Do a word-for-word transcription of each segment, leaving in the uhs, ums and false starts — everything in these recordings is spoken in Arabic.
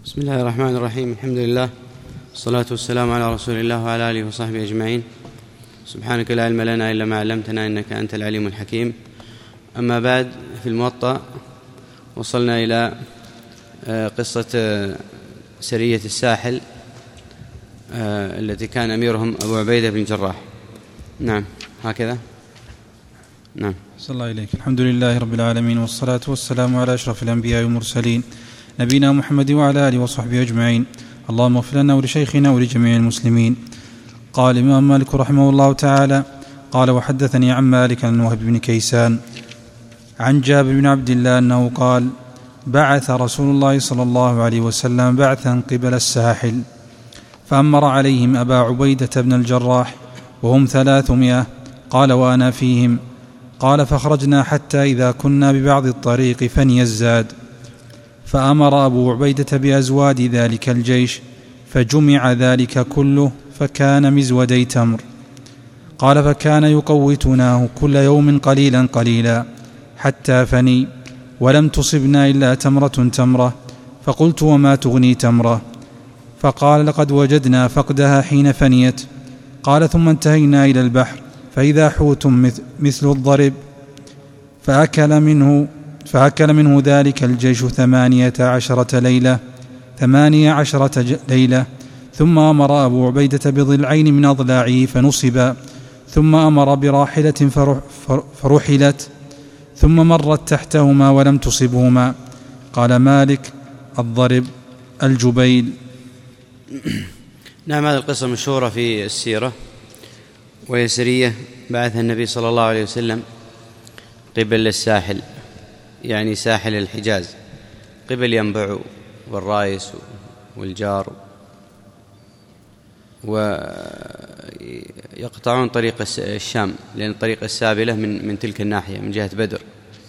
بسم الله الرحمن الرحيم. الحمد لله والصلاة والسلام على رسول الله وعلى آله وصحبه أجمعين. سبحانك لا علم لنا إلا ما علمتنا إنك أنت العليم الحكيم. أما بعد، في الموطأ وصلنا إلى قصة سرية الساحل التي كان أميرهم أبو عبيدة بن الجراح. نعم، هكذا. نعم. صلى الله إليك. الحمد لله رب العالمين، والصلاة والسلام على أشرف الأنبياء والمرسلين نبينا محمد وعلى آله وصحبه أجمعين. اللهم اغفر لنا ولشيخنا ولجميع المسلمين. قال الإمام مالك رحمه الله تعالى: قال: وحدثني عن مالك عن وهب بن كيسان عن جابر بن عبد الله أنه قال: بعث رسول الله صلى الله عليه وسلم بعثا قبل الساحل، فأمر عليهم أبا عبيدة بن الجراح وهم ثلاثمائة. قال: وأنا فيهم. قال: فخرجنا حتى إذا كنا ببعض الطريق فني الزاد، فأمر أبو عبيدة بأزواد ذلك الجيش، فجمع ذلك كله فكان مزودي تمر. قال: فكان يقوتناه كل يوم قليلا قليلا حتى فني، ولم تصبنا إلا تمرة تمرة. فقلت: وما تغني تمرة؟ فقال: لقد وجدنا فقدها حين فنيت. قال: ثم انتهينا إلى البحر فإذا حوت مثل الضرب، فأكل منه فأكل منه ذلك الجيش ثمانية عشرة ليلة ثمانية عشرة ليلة ثم أمر أبو عبيدة بضلعين من أضلاعه فنصبا، ثم أمر براحلة فرحلت، ثم مرت تحتهما ولم تصبهما. قال مالك: الضرب الجبيل. نعم، هذه القصة مشهورة في السيرة، وهي سرية بعث النبي صلى الله عليه وسلم قبل الساحل، يعني ساحل الحجاز، قبل ينبع والرايس والجار، ويقطعون طريق الشام، لأن طريق السابلة من من تلك الناحية من جهة بدر.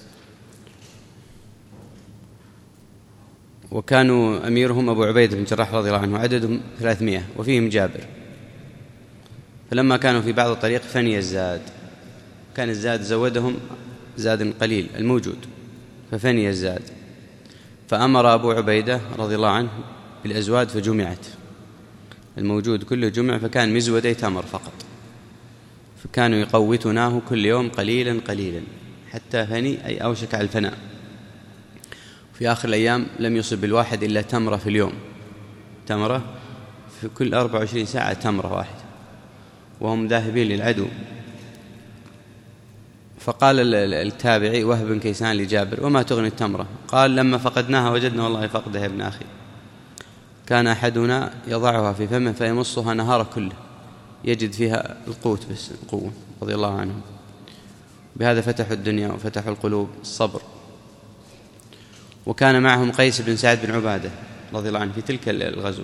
وكانوا أميرهم أبو عبيدة بن الجراح رضي الله عنه، عددهم ثلاثمائة وفيهم جابر. فلما كانوا في بعض الطريق فني الزاد، كان الزاد زودهم زاد قليل الموجود، ففني الزاد، فأمر أبو عبيدة رضي الله عنه بالأزواد فجمعت، الموجود كله جمع، فكان مزودي تمر فقط. فكانوا يقوتناه كل يوم قليلا قليلا حتى فني، أي أوشك على الفناء. في آخر الأيام لم يصب الواحد إلا تمرة في اليوم، تمرة في كل أربع وعشرين ساعة، تمرة واحدة، وهم ذاهبين للعدو. فقال التابعي وهب بن كيسان لجابر: وما تغني التمرة؟ قال: لما فقدناها وجدنا والله فقدها يا ابن أخي. كان أحدنا يضعها في فمه فيمصها نهار كله، يجد فيها القوت بس القوة، رضي الله عنهم. بهذا فتحوا الدنيا وفتحوا القلوب، الصبر. وكان معهم قيس بن سعد بن عبادة رضي الله عنه في تلك الغزوة،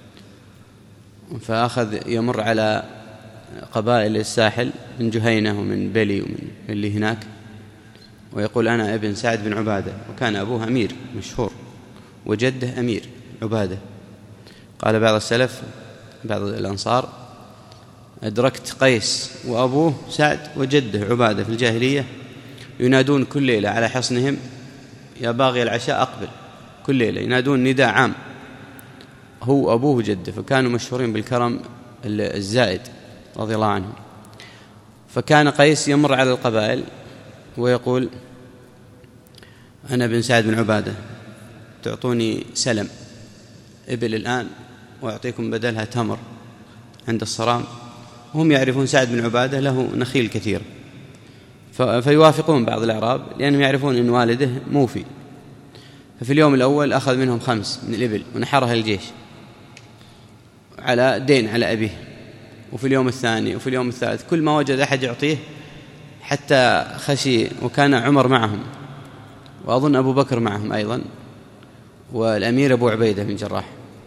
فأخذ يمر على قبائل الساحل من جهينة ومن بلي ومن اللي هناك، ويقول: أنا ابن سعد بن عبادة. وكان أبوه أمير مشهور وجده أمير عبادة. قال بعض السلف، بعض الأنصار: أدركت قيس وأبوه سعد وجده عبادة في الجاهلية ينادون كل ليلة على حصنهم: يا باغي العشاء أقبل. كل ليلة ينادون نداء عام، هو أبوه وجده، فكانوا مشهورين بالكرم الزائد رضي الله عنه. فكان قيس يمر على القبائل ويقول: أنا بن سعد بن عبادة، تعطوني سلم إبل الآن وأعطيكم بدلها تمر عند الصرام. هم يعرفون سعد بن عبادة له نخيل كثير، فيوافقون بعض الأعراب لأنهم يعرفون أن والده موفي. ففي اليوم الأول أخذ منهم خمس من الإبل ونحرها الجيش على دين على أبيه، وفي اليوم الثاني وفي اليوم الثالث كل ما وجد أحد يعطيه، حتى خشي. وكان عمر معهم، وأظن أبو بكر معهم أيضا، والأمير أبو عبيدة بن الجراح،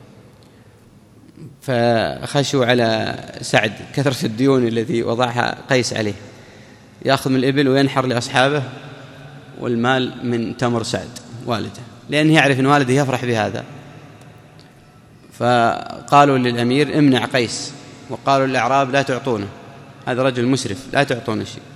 فخشوا على سعد كثرة الديون التي وضعها قيس عليه، يأخذ من الإبل وينحر لأصحابه، والمال من تمر سعد والده، لأنه يعرف أن والده يفرح بهذا. فقالوا للأمير: امنع قيس. وقالوا للأعراب: لا تعطونه، هذا رجل مسرف، لا تعطونه شيء.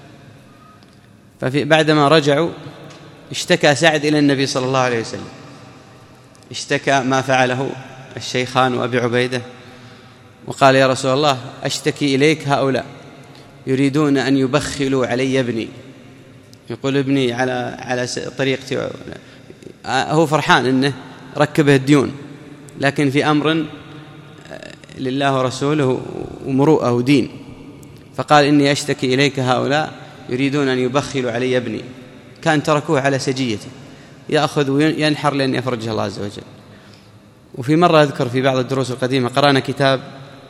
فبعدما رجعوا اشتكى سعد إلى النبي صلى الله عليه وسلم، اشتكى ما فعله الشيخان وأبي عبيدة وقال يا رسول الله أشتكي إليك هؤلاء يريدون أن يبخلوا علي ابني، يقول ابني على على طريقتي، هو فرحان أنه ركبه الديون، لكن في أمر لله ورسوله ومروءه ودين، فقال إني أشتكي إليك هؤلاء يريدون أن يبخلوا علي ابني. كان تركوه على سجيته يأخذ وينحر لأن يفرجه الله عز وجل. وفي مرة أذكر في بعض الدروس القديمة قرأنا كتاب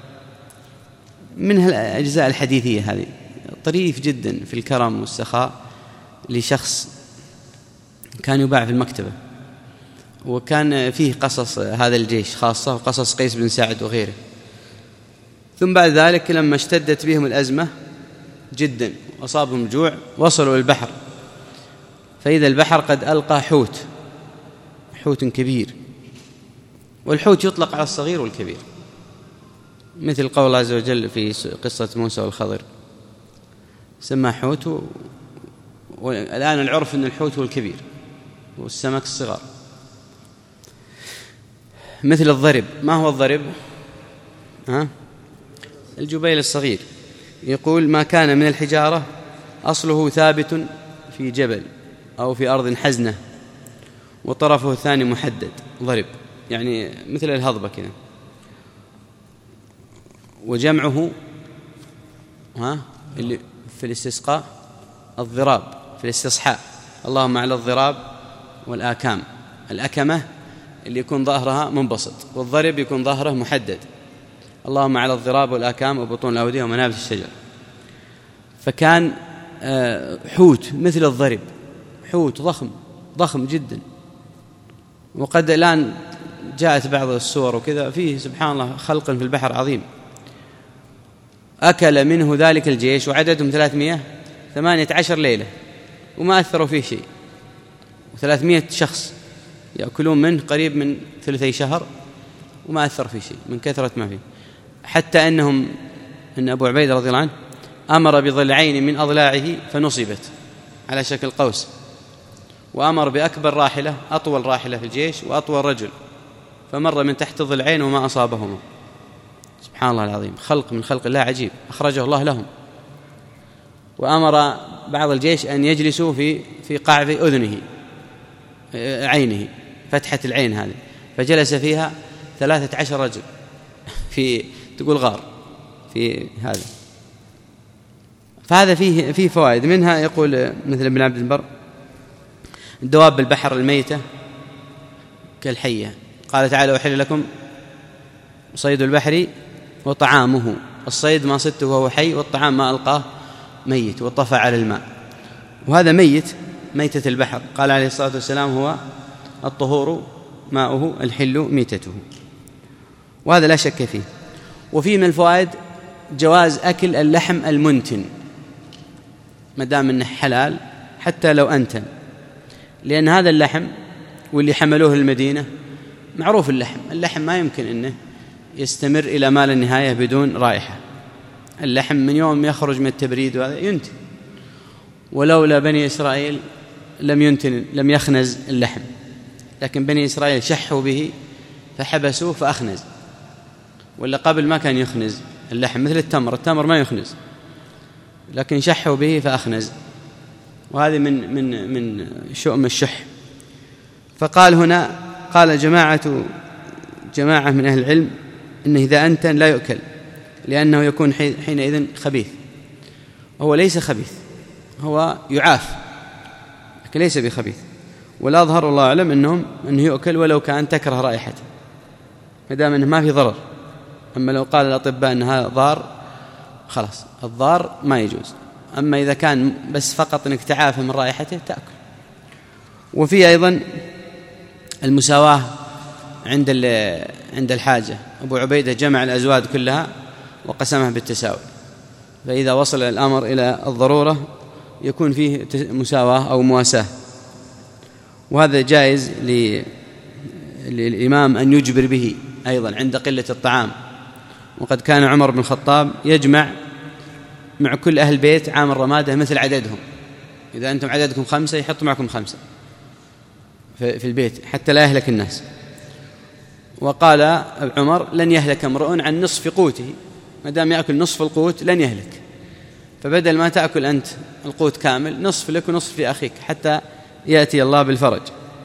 من الأجزاء الحديثية هذه طريف جدا في الكرم والسخاء لشخص كان يباع في المكتبة، وكان فيه قصص هذا الجيش خاصة وقصص قيس بن سعد وغيره. ثم بعد ذلك لما اشتدت بهم الأزمة جدا وأصابهم الجوع وصلوا البحر، فإذا البحر قد ألقى حوت حوت كبير، والحوت يطلق على الصغير والكبير، مثل قول الله عز وجل في قصة موسى والخضر سمى حوت و... والآن العرف أن الحوت هو الكبير والسمك الصغار. مثل الضرب، ما هو الضرب؟ ها؟ الجبيل الصغير. يقول ما كان من الحجارة أصله ثابت في جبل أو في أرض حزنة وطرفه الثاني محدد، ضرب يعني مثل الهضبة كذا. وجمعه ها اللي في الاستسقاء الضراب، في الاستصحاء اللهم على الضراب والآكام. الأكمة اللي يكون ظهرها منبسط، والضرب يكون ظهره محدد، اللهم على الضراب والآكام وبطون الأودية ومنابت الشجر. فكان حوت مثل الضرب، حوت ضخم ضخم جدا. وقد الآن جاءت بعض الصور وكذا فيه سبحان الله خلق في البحر عظيم. أكل منه ذلك الجيش وعددهم ثلاثمائة وثمانية عشر ليلة وما أثروا فيه شيء، وثلاثمائة شخص يأكلون منه قريب من ثلثي شهر وما أثر فيه شيء من كثرة ما فيه. حتى أنهم أن أبو عبيدة رضي الله عنه أمر بضلعين من أضلاعه فنصبت على شكل قوس، وأمر بأكبر راحلة أطول راحلة في الجيش وأطول رجل، فمر من تحت الضلعين وما أصابهما. سبحان الله العظيم، خلق من خلق الله عجيب أخرجه الله لهم. وأمر بعض الجيش أن يجلسوا في في قعر أذنه عينه، فتحة العين هذه، فجلس فيها ثلاثة عشر رجل في تقول غار في هذا. فهذا فيه فيه فوائد، منها يقول مثل ابن عبد البر الدواب البحر الميتة كالحية، قال تعالى أحل لكم صيد البحر وطعامه، الصيد ما صدته وهو حي، والطعام ما ألقاه ميت وطفى على الماء. وهذا ميت ميتة البحر، قال عليه الصلاة والسلام هو الطهور ماؤه الحل ميتته، وهذا لا شك فيه. وفيه من الفوائد جواز أكل اللحم المنتن ما دام انه حلال حتى لو أنتن، لأن هذا اللحم واللي حملوه المدينة معروف اللحم اللحم ما يمكن أنه يستمر إلى ما لا نهاية بدون رائحة. اللحم من يوم يخرج من التبريد وهذا ينتن، ولولا بني إسرائيل لم ينتن لم يخنز اللحم، لكن بني إسرائيل شحوا به فحبسوه فأخنز، ولا قبل ما كان يخنز اللحم مثل التمر، التمر ما يخنز لكن شحوا به فأخنز، وهذه من من من شؤم الشح. فقال هنا قال جماعة جماعة من أهل العلم إنه إذا أنتن لا يؤكل لأنه يكون حينئذ خبيث. هو ليس خبيث، هو يعاف لكن ليس بخبيث، ولا أظهر الله أعلم أنهم أنه يؤكل ولو كان تكره رائحته ما دام أنه ما في ضرر. أما لو قال الأطباء أن هذا ضار خلاص الضار ما يجوز، أما إذا كان بس فقط أنك تعافى من رائحته تأكل. وفي أيضا المساواة عند عند الحاجة، أبو عبيدة جمع الأزواج كلها وقسمها بالتساوي، فإذا وصل الأمر إلى الضرورة يكون فيه مساواة أو مواساة. وهذا جائز للإمام أن يجبر به أيضا عند قلة الطعام. وقد كان عمر بن الخطاب يجمع مع كل أهل بيت عام الرمادة مثل عددهم، إذا أنتم عددكم خمسة يحط معكم خمسة في البيت حتى لا يهلك الناس. وقال عمر لن يهلك امرؤ عن نصف قوته، ما دام يأكل نصف القوت لن يهلك، فبدل ما تأكل أنت القوت كامل نصف لك ونصف لأخيك حتى يأتي الله بالفرج.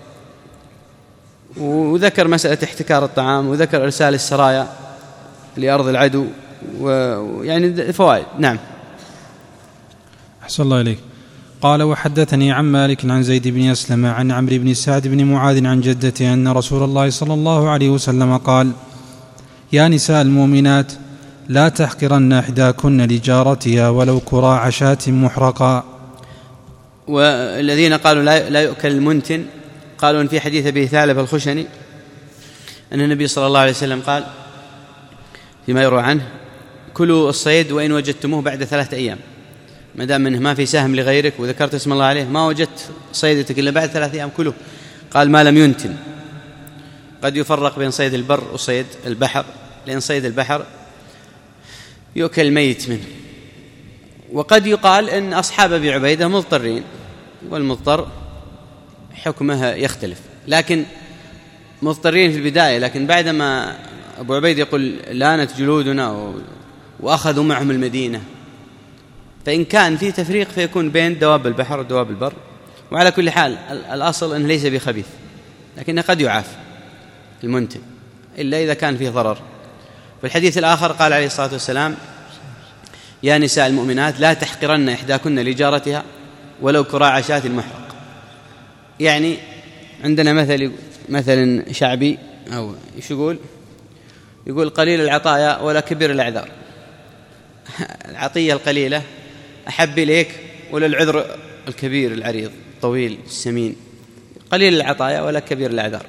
وذكر مسألة احتكار الطعام، وذكر إرسال السرايا لأرض العدو، ويعني فوائد. نعم. أحسن الله إليك. قال وحدثني عن مالك عن زيد بن أسلم عن عمرو بن سعد بن معاذ عن جدته أن رسول الله صلى الله عليه وسلم قال: يا نساء المؤمنات لا تحقرن إحداكن لجارتها ولو كراع شاة محرقا. والذين قالوا لا يؤكل المنتن قالوا إن في حديث أبي ثعلبة الخشني أن النبي صلى الله عليه وسلم قال فيما يروى عنه: كلوا الصيد وإن وجدتموه بعد ثلاثة أيام، ما دام منه ما في سهم لغيرك وذكرت اسم الله عليه، ما وجدت صيدتك إلا بعد ثلاثة أيام كله. قال: ما لم ينتن. قد يفرق بين صيد البر وصيد البحر، لأن صيد البحر يؤكل ميت منه. وقد يقال إن أصحاب أبي عبيدة مضطرين، والمضطر حكمه يختلف، لكن مضطرين في البداية، لكن بعدما أبو عبيدة يقول لانت جلودنا وأخذوا معهم المدينة، فإن كان في تفريق فيكون بين دواب البحر ودواب البر. وعلى كل حال الأصل أنه ليس بخبيث، لكنه قد يعاف المنتن إلا إذا كان فيه ضرر. في الحديث الآخر قال عليه الصلاة والسلام: يا نساء المؤمنات لا تحقرن إحداكن لجارتها ولو كراع شاة محرق. يعني عندنا مثل مثل شعبي أو إيش يقول يقول قليل العطايا ولا كبير الأعذار. العطية القليلة أحب إليك ولا العذر الكبير العريض الطويل السمين. قليل العطايا ولا كبير الأعذار.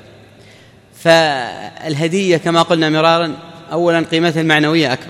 فالهدية كما قلنا مرارا أولا قيمتها المعنوية أكبر،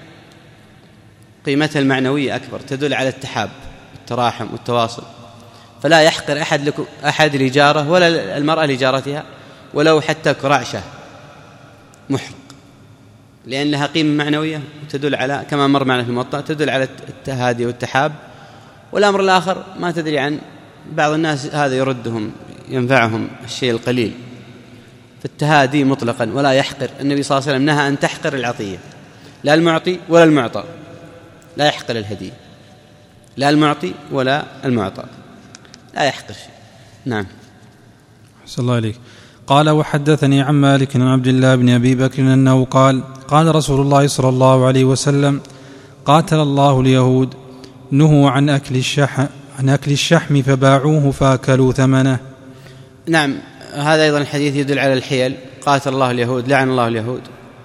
قيمتها المعنوية أكبر، تدل على التحاب والتراحم والتواصل. فلا يحقر أحد لك أحد لجاره ولا المرأة لجارتها ولو حتى كراع شاة محرق، لأن لها قيمة معنوية تدل على كما مر معنا في الموطأ تدل على التهادي والتحاب. والأمر الآخر ما تدري عن بعض الناس هذا يردهم ينفعهم الشيء القليل، فالتهادي مطلقا ولا يحقر. النبي صلى الله عليه وسلم نهى أن تحقر العطية، لا المعطي ولا المعطى، لا يحقر الهدية، لا المعطي ولا المعطى، لا يحقر شيء. نعم. صلى الله عليك. قال وحدثني عن مالك عن عبد الله بن أبي بكر أنه قال: قال رسول الله صلى الله عليه وسلم: قاتل الله اليهود نهوا عن أكل الشحم عن أكل الشحم فباعوه فأكلوا ثمنه. نعم، هذا أيضا الحديث يدل على الحيل. قاتل الله اليهود، لعن الله اليهود،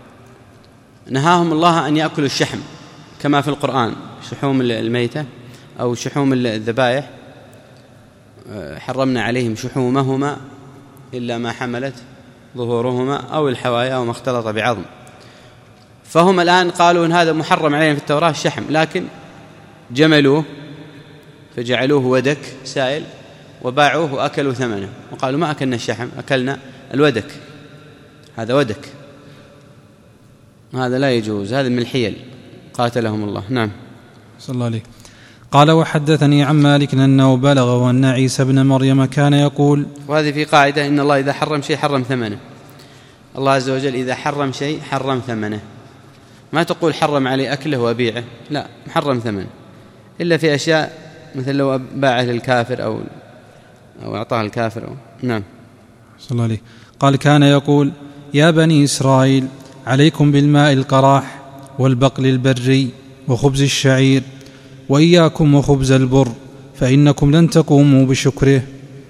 نهاهم الله أن يأكلوا الشحم كما في القرآن، شحوم الميتة أو شحوم الذبائح، حرمنا عليهم شحومهما إلا ما حملت ظهورهما أو الحوايا أو ما اختلط بعظم. فهم الآن قالوا إن هذا محرم عليهم في التوراة الشحم، لكن جملوه فجعلوه ودك سائل وباعوه وأكلوا ثمنه، وقالوا ما أكلنا الشحم أكلنا الودك، هذا ودك، هذا لا يجوز، هذا من الحيل. قاتلهم الله. نعم. صلى الله عليه. قال وحدثني عن مالك أنه بلغه أن عيسى بن مريم كان يقول، وهذه في قاعدة: إن الله إذا حرم شيء حرم ثمنه. الله عز وجل إذا حرم شيء حرم ثمنه، ما تقول حرم علي أكله وأبيعه، لا، حرم ثمنه، إلا في أشياء مثل لو باعه للكافر أو أو أعطاه الكافر أو. نعم. صلى الله عليه. قال كان يقول: يا بني إسرائيل عليكم بالماء القراح والبقل البري وخبز الشعير وإياكم وخبز البر فإنكم لن تقوموا بشكره.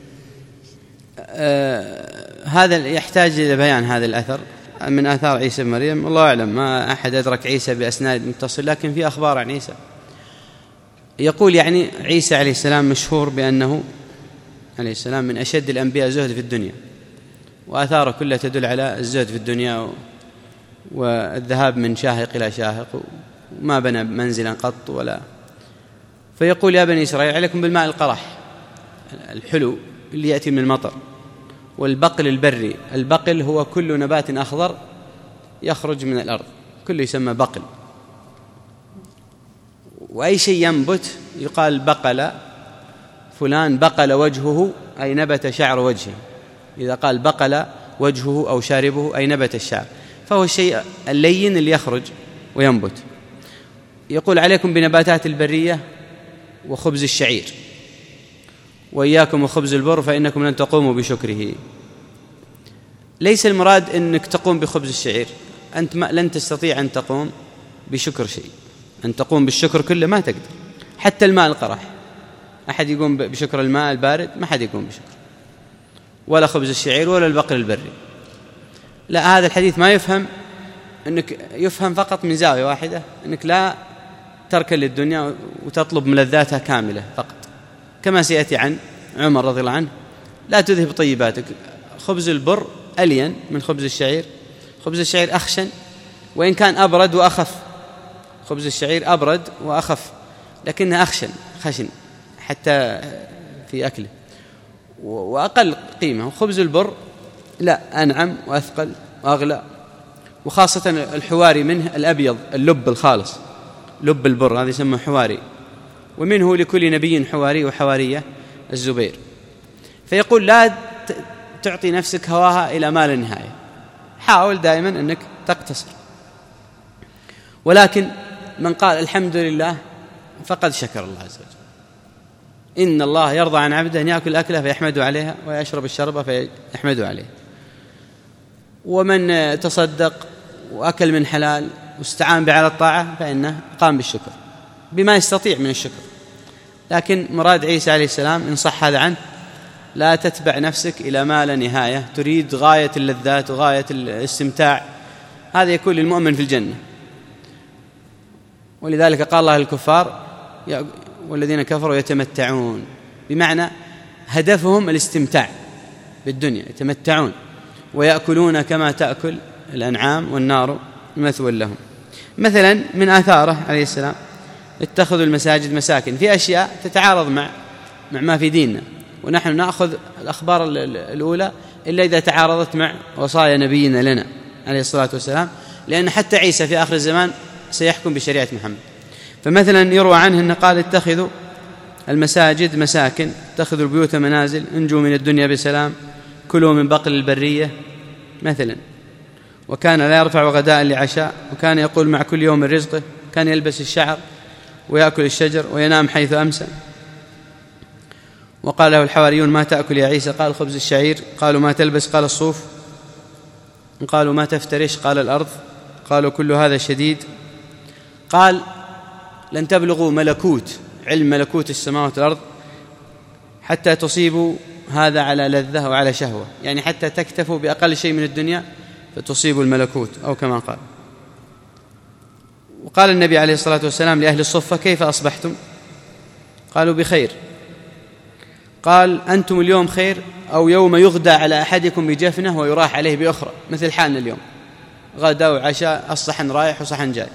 آه هذا يحتاج إلى بيان هذا الأثر من آثار عيسى بن مريم، الله أعلم، ما أحد أدرك عيسى بأسناد متصل، لكن في أخبار عن عيسى يقول يعني عيسى عليه السلام مشهور بأنه عليه السلام من أشد الأنبياء زهد في الدنيا، وآثاره كلها تدل على الزهد في الدنيا والذهاب من شاهق إلى شاهق، وما بنى منزلا قط ولا. فيقول: يا بني إسرائيل عليكم بالماء القرح الحلو اللي يأتي من المطر، والبقل البري. البقل هو كل نبات أخضر يخرج من الأرض، كله يسمى بقل، وأي شيء ينبت يقال بقل فلان، بقل وجهه أي نبت شعر وجهه. إذا قال بقل وجهه أو شاربه أي نبت الشعر، فهو الشيء اللين اللي يخرج وينبت. يقول عليكم بنباتات البرية وخبز الشعير، وإياكم وخبز البر فإنكم لن تقوموا بشكره. ليس المراد أنك تقوم بخبز الشعير، أنت لن تستطيع أن تقوم بشكر شيء، أن تقوم بالشكر كله ما تقدر. حتى الماء القرح أحد يقوم بشكر الماء البارد؟ ما حد يقوم بشكر، ولا خبز الشعير ولا البقر البري. لا، هذا الحديث ما يفهم أنك يفهم فقط من زاوية واحدة، أنك لا تركن للدنيا وتطلب ملذاتها كاملة فقط، كما سيأتي عن عمر رضي الله عنه: لا تذهب طيباتك. خبز البر ألين من خبز الشعير، خبز الشعير أخشن وإن كان أبرد وأخف، خبز الشعير أبرد وأخف لكنه أخشن خشن حتى في أكله وأقل قيمة. وخبز البر لا، أنعم وأثقل وأغلى، وخاصة الحواري منه الأبيض اللب الخالص، لب البر هذا يسمى حواري، ومنه لكل نبي حواري وحوارية الزبير. فيقول لا تعطي نفسك هواها إلى ما لا نهاية، حاول دائما أنك تقتصر. ولكن من قال الحمد لله فقد شكر الله عز وجل. إن الله يرضى عن عبده أن يأكل أكله فيحمد عليها ويشرب الشربة فيحمد عليه. ومن تصدق وأكل من حلال واستعان به على الطاعة فإنه قام بالشكر بما يستطيع من الشكر. لكن مراد عيسى عليه السلام إن صح هذا عنه: لا تتبع نفسك إلى ما لا نهاية، تريد غاية اللذات وغاية الاستمتاع، هذا يكون للمؤمن في الجنة. ولذلك قال الله للكفار: والذين كفروا يتمتعون، بمعنى هدفهم الاستمتاع بالدنيا، يتمتعون ويأكلون كما تأكل الأنعام والنار مثوى لهم. مثلا من آثاره عليه السلام: اتخذوا المساجد مساكن، في أشياء تتعارض مع مع ما في ديننا، ونحن نأخذ الأخبار الأولى إلا إذا تعارضت مع وصايا نبينا لنا عليه الصلاة والسلام، لأن حتى عيسى في آخر الزمان سيحكم بشريعة محمد. فمثلا يروى عنه أنه قال: اتخذوا المساجد مساكن، اتخذوا البيوت منازل، انجوا من الدنيا بسلام، كلوا من بقل البرية مثلا. وكان لا يرفع غداء لعشاء، وكان يقول مع كل يوم رزقه، كان يلبس الشعر ويأكل الشجر وينام حيث أمسى. وقال له الحواريون: ما تأكل يا عيسى؟ قال: خبز الشعير. قالوا: ما تلبس؟ قال: الصوف. قالوا: ما تفترش؟ قال: الأرض. قالوا: كل هذا شديد. قال: لن تبلغوا ملكوت علم ملكوت السماوات والأرض حتى تصيبوا هذا على لذة وعلى شهوة، يعني حتى تكتفوا بأقل شيء من الدنيا فتصيبوا الملكوت، أو كما قال. وقال النبي عليه الصلاة والسلام لأهل الصفة: كيف أصبحتم؟ قالوا: بخير. قال: أنتم اليوم خير، أو يوم يغدى على أحدكم بجفنه ويراح عليه بأخرى، مثل حالنا اليوم، غدا وعشاء، الصحن رايح وصحن جاي.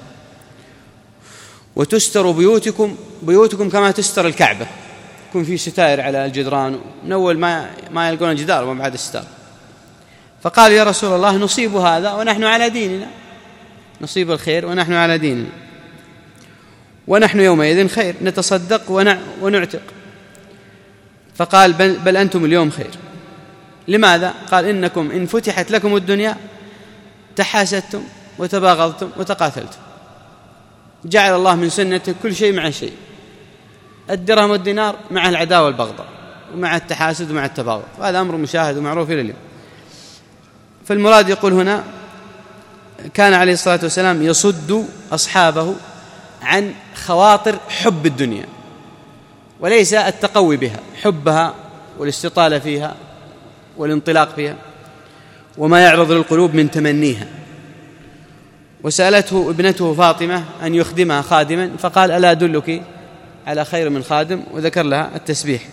وتستر بيوتكم بيوتكم كما تستر الكعبة، يكون في ستائر على الجدران، من أول ما ما يلقون الجدار وما بعد الستار. فقال: يا رسول الله، نصيب هذا ونحن على ديننا، نصيب الخير ونحن على ديننا، ونحن يومئذ خير، نتصدق ونعتق. فقال: بل, بل أنتم اليوم خير. لماذا؟ قال: إنكم إن فتحت لكم الدنيا تحاسدتم وتباغضتم وتقاتلتم. جعل الله من سنته كل شيء مع شيء، الدرهم والدينار مع العداوة والبغضاء ومع التحاسد ومع التباغض، وهذا أمر مشاهد ومعروف إلى اليوم. فالمراد يقول هنا: كان عليه الصلاة والسلام يصد أصحابه عن خواطر حب الدنيا، وليس التقوي بها، حبها والاستطالة فيها والانطلاق فيها، وما يعرض للقلوب من تمنيها. وسألته ابنته فاطمة أن يخدمها خادما، فقال: ألا أدلك على خير من خادم؟ وذكر لها التسبيح.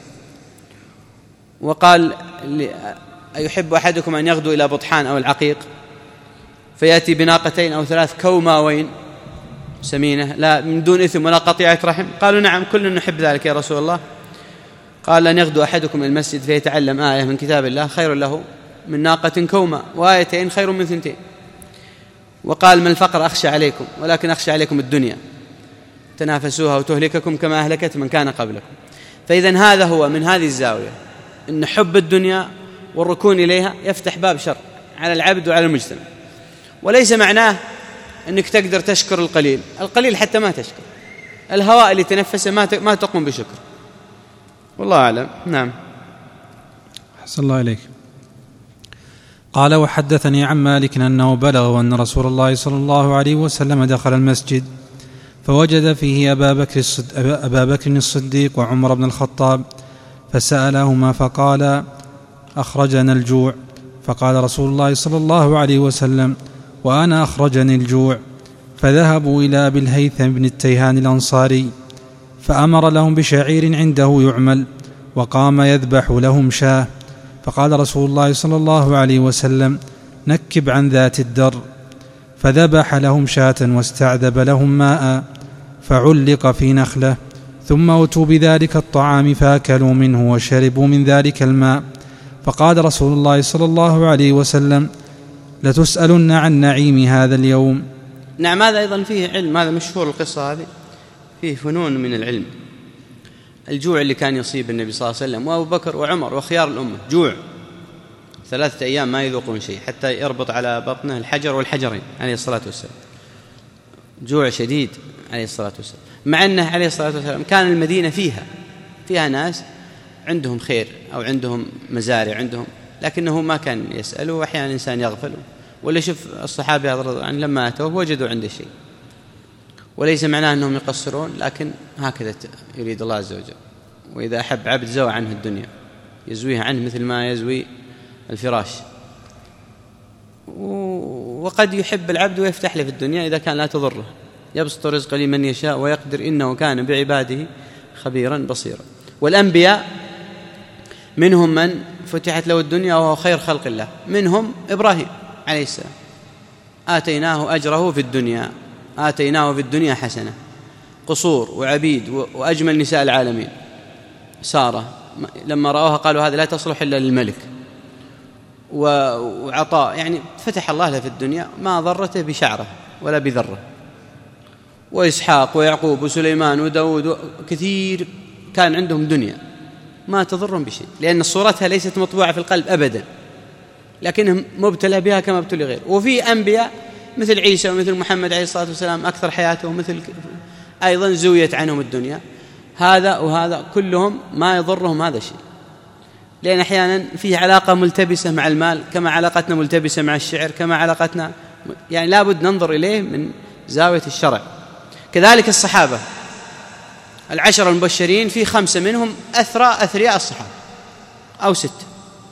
وقال: أيحب أحدكم أن يغدو إلى بطحان أو العقيق فيأتي بناقتين أو ثلاث كوماوين سمينة لا من دون إثم ولا قطيعة رحم؟ قالوا: نعم، كلنا نحب ذلك يا رسول الله. قال: أن يغدو أحدكم المسجد فيتعلم آية من كتاب الله خير له من ناقة كومة، وآيتين خير من ثنتين. وقال: ما الفقر أخشى عليكم، ولكن أخشى عليكم الدنيا تنافسوها وتهلككم كما أهلكت من كان قبلكم. فإذن هذا هو من هذه الزاوية، إن حب الدنيا والركون إليها يفتح باب شر على العبد وعلى المجتمع. وليس معناه أنك تقدر تشكر القليل، القليل حتى ما تشكر، الهواء اللي تنفسه ما تقوم بشكر، والله أعلم. نعم. أحسن الله إليك. قال: وحدثني عن مالك أنه بلغ أن رسول الله صلى الله عليه وسلم دخل المسجد فوجد فيه أبا بكر, أبا بكر الصديق وعمر بن الخطاب، فسألهما فقال: أخرجنا الجوع. فقال رسول الله صلى الله عليه وسلم: وأنا أخرجني الجوع. فذهبوا إلى أبي الهيثم بن التيهان الأنصاري فأمر لهم بشعير عنده يعمل، وقام يذبح لهم شاه. فقال رسول الله صلى الله عليه وسلم: نكب عن ذات الدر. فذبح لهم شاة واستعذب لهم ماء فعلق في نخله، ثم أتوا بذلك الطعام فأكلوا منه وشربوا من ذلك الماء. فقال رسول الله صلى الله عليه وسلم: لتسألن عن نعيم هذا اليوم. نعم، هذا أيضا فيه علم، هذا مشهور القصة هذه، فيه فنون من العلم. الجوع اللي كان يصيب النبي صلى الله عليه وسلم وأبو بكر وعمر وخيار الأمة، جوع ثلاثة أيام ما يذوقون شيء حتى يربط على بطنه الحجر والحجرين عليه الصلاة والسلام، جوع شديد عليه الصلاة والسلام، مع أنه عليه الصلاة والسلام كان المدينة فيها فيها ناس عندهم خير أو عندهم مزارع عندهم، لكنه ما كان يسأله، وأحيانا الإنسان يغفل. ولا شوف الصحابة رضي الله عنهم لما أتوه وجدوا عنده شيء، وليس معناه أنهم يقصرون، لكن هكذا يريد الله عز وجل. وإذا أحب عبد زوى عنه الدنيا، يزويها عنه مثل ما يزوي الفراش. وقد يحب العبد ويفتح له في الدنيا إذا كان لا تضره، يبسط الرزق لمن يشاء ويقدر، إنه كان بعباده خبيرا بصيرا. والأنبياء منهم من فتحت له الدنيا وهو خير خلق الله، منهم إبراهيم عليه السلام، آتيناه أجره في الدنيا، آتيناه في الدنيا حسنة، قصور وعبيد وأجمل نساء العالمين. سارة لما رأوها قالوا هذا لا تصلح إلا للملك، وعطاء، يعني فتح الله له في الدنيا ما ضرته بشعره ولا بذره. وإسحاق ويعقوب وسليمان وداود كثير كان عندهم دنيا ما تضرهم بشيء، لأن صورتها ليست مطبوعة في القلب أبدا، لكنهم مبتلى بها كما ابتلي غير. وفي أنبياء مثل عيسى ومثل محمد عليه الصلاة والسلام أكثر حياته، مثل أيضا زويت عنهم الدنيا، هذا وهذا كلهم ما يضرهم هذا الشيء، لأن أحيانا فيه علاقة ملتبسة مع المال، كما علاقتنا ملتبسة مع الشعر، كما علاقتنا، يعني لابد ننظر إليه من زاوية الشرع. كذلك الصحابة العشر المبشرين، في خمسة منهم أثرى أثرياء الصحابة أو ستة.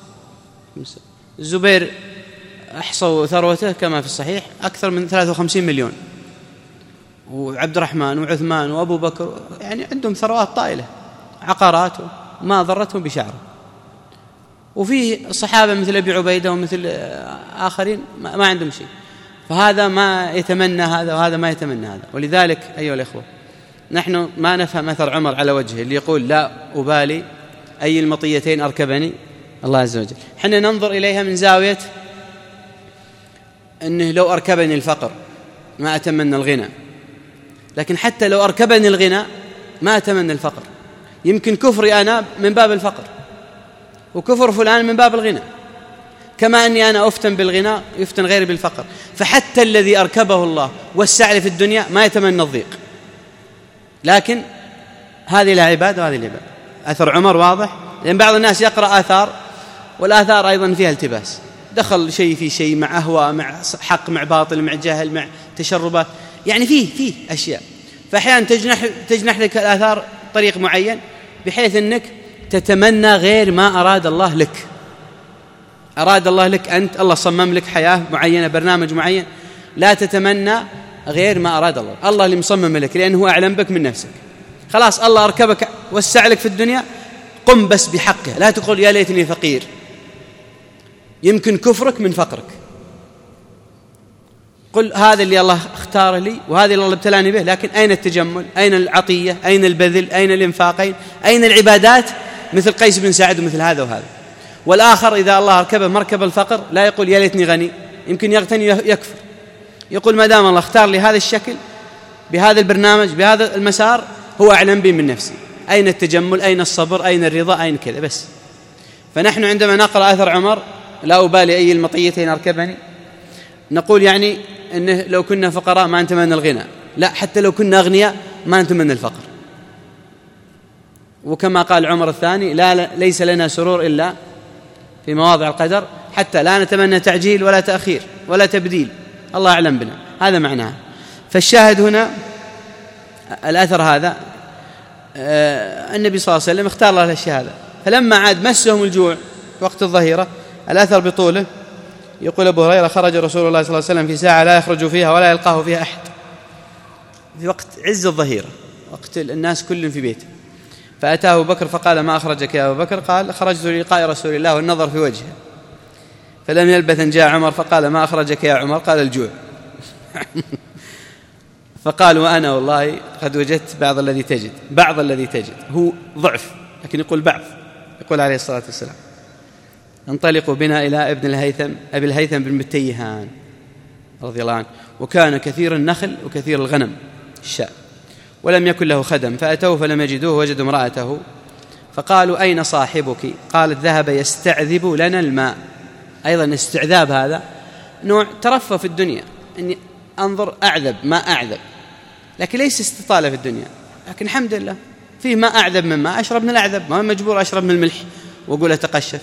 الزبير أحصوا ثروته كما في الصحيح أكثر من ثلاثة وخمسين مليون، وعبد الرحمن وعثمان وأبو بكر يعني عندهم ثروات طائلة، عقارات ما ضرتهم بشعره. وفيه الصحابة مثل أبي عبيدة ومثل آخرين ما عندهم شيء، فهذا ما يتمنى هذا وهذا ما يتمنى هذا. ولذلك أيها الإخوة، نحن ما نفهم أثر عمر على وجهه اللي يقول لا أبالي أي المطيتين أركبني الله عز وجل. حنا ننظر إليها من زاوية أنه لو أركبني الفقر ما أتمنى الغنى، لكن حتى لو أركبني الغنى ما أتمنى الفقر. يمكن كفري أنا من باب الفقر، وكفر فلان من باب الغنى، كما أني أنا أفتن بالغنى يفتن غيري بالفقر. فحتى الذي أركبه الله والسعي في الدنيا ما يتمنى الضيق، لكن هذه لا عبادة وهذه العبادة. أثر عمر واضح، لأن بعض الناس يقرأ آثار، والآثار أيضا فيها التباس، دخل شيء في شيء، مع أهواء، مع حق، مع باطل، مع جهل، مع تشربات، يعني فيه فيه أشياء. فأحيانا تجنح, تجنح لك الآثار طريق معين بحيث أنك تتمنى غير ما أراد الله لك. أراد الله لك أنت، الله صمم لك حياة معينة، برنامج معين، لا تتمنى غير ما أراد الله. الله اللي مصمم لك، لأنه هو أعلم بك من نفسك. خلاص الله أركبك وسع لك في الدنيا، قم بس بحقه، لا تقول يا ليتني فقير. يمكن كفرك من فقرك، قل هذا اللي الله اختاره لي وهذا اللي الله ابتلاني به، لكن أين التجمل؟ أين العطية؟ أين البذل؟ أين الإنفاقين؟ أين العبادات؟ مثل قيس بن سعد ومثل هذا وهذا. والآخر إذا الله أركبه مركب الفقر لا يقول يا ليتني غني، يمكن يغتني يكفر، يقول ما دام الله اختار لي هذا الشكل بهذا البرنامج بهذا المسار هو أعلم بي من نفسي. أين التجمل؟ أين الصبر؟ أين الرضا؟ أين كذا؟ بس. فنحن عندما نقرأ أثر عمر لا أبالي أي المطيتين أركبني. نقول يعني إنه لو كنا فقراء ما نتمنى الغنى، لا، حتى لو كنا أغنياء ما نتمنى الفقر. وكما قال عمر الثاني: لا, لا ليس لنا سرور إلا في مواضع القدر، حتى لا نتمنى تعجيل ولا تأخير ولا تبديل، الله أعلم بنا. هذا معناه. فالشاهد هنا الأثر هذا، النبي صلى الله عليه وسلم اختار له الشهادة، فلما عاد مسهم الجوع وقت الظهيرة، الأثر بطوله، يقول أبو هريرة: خرج رسول الله صلى الله عليه وسلم في ساعة لا يخرج فيها ولا يلقاه فيها أحد، في وقت عز الظهيرة، وقت الناس كل في بيته، فأتاه أبو بكر فقال: ما أخرجك يا أبو بكر؟ قال: خرجت للقاء رسول الله والنظر في وجهه. فلم يلبث أن جاء عمر فقال: ما أخرجك يا عمر؟ قال: الجوع. فقال: وأنا والله قد وجدت بعض الذي تجد. بعض الذي تجد هو ضعف، لكن يقول بعض. يقول عليه الصلاة والسلام: انطلقوا بنا إلى ابن الهيثم أبي الهيثم بن متيهان رضي الله عنه، وكان كثير النخل وكثير الغنم الشاء، ولم يكن له خدم، فأتوه فلم يجدوه، وجدوا امرأته فقالوا: أين صاحبك؟ قالت: ذهب يستعذب لنا الماء. أيضا استعذاب هذا نوع ترفه في الدنيا، أني أنظر أعذب ما أعذب، لكن ليس استطالة في الدنيا، لكن الحمد لله فيه ما أعذب من ما أشرب من الأعذب، ما مجبور أشرب من الملح وأقول أتقشف.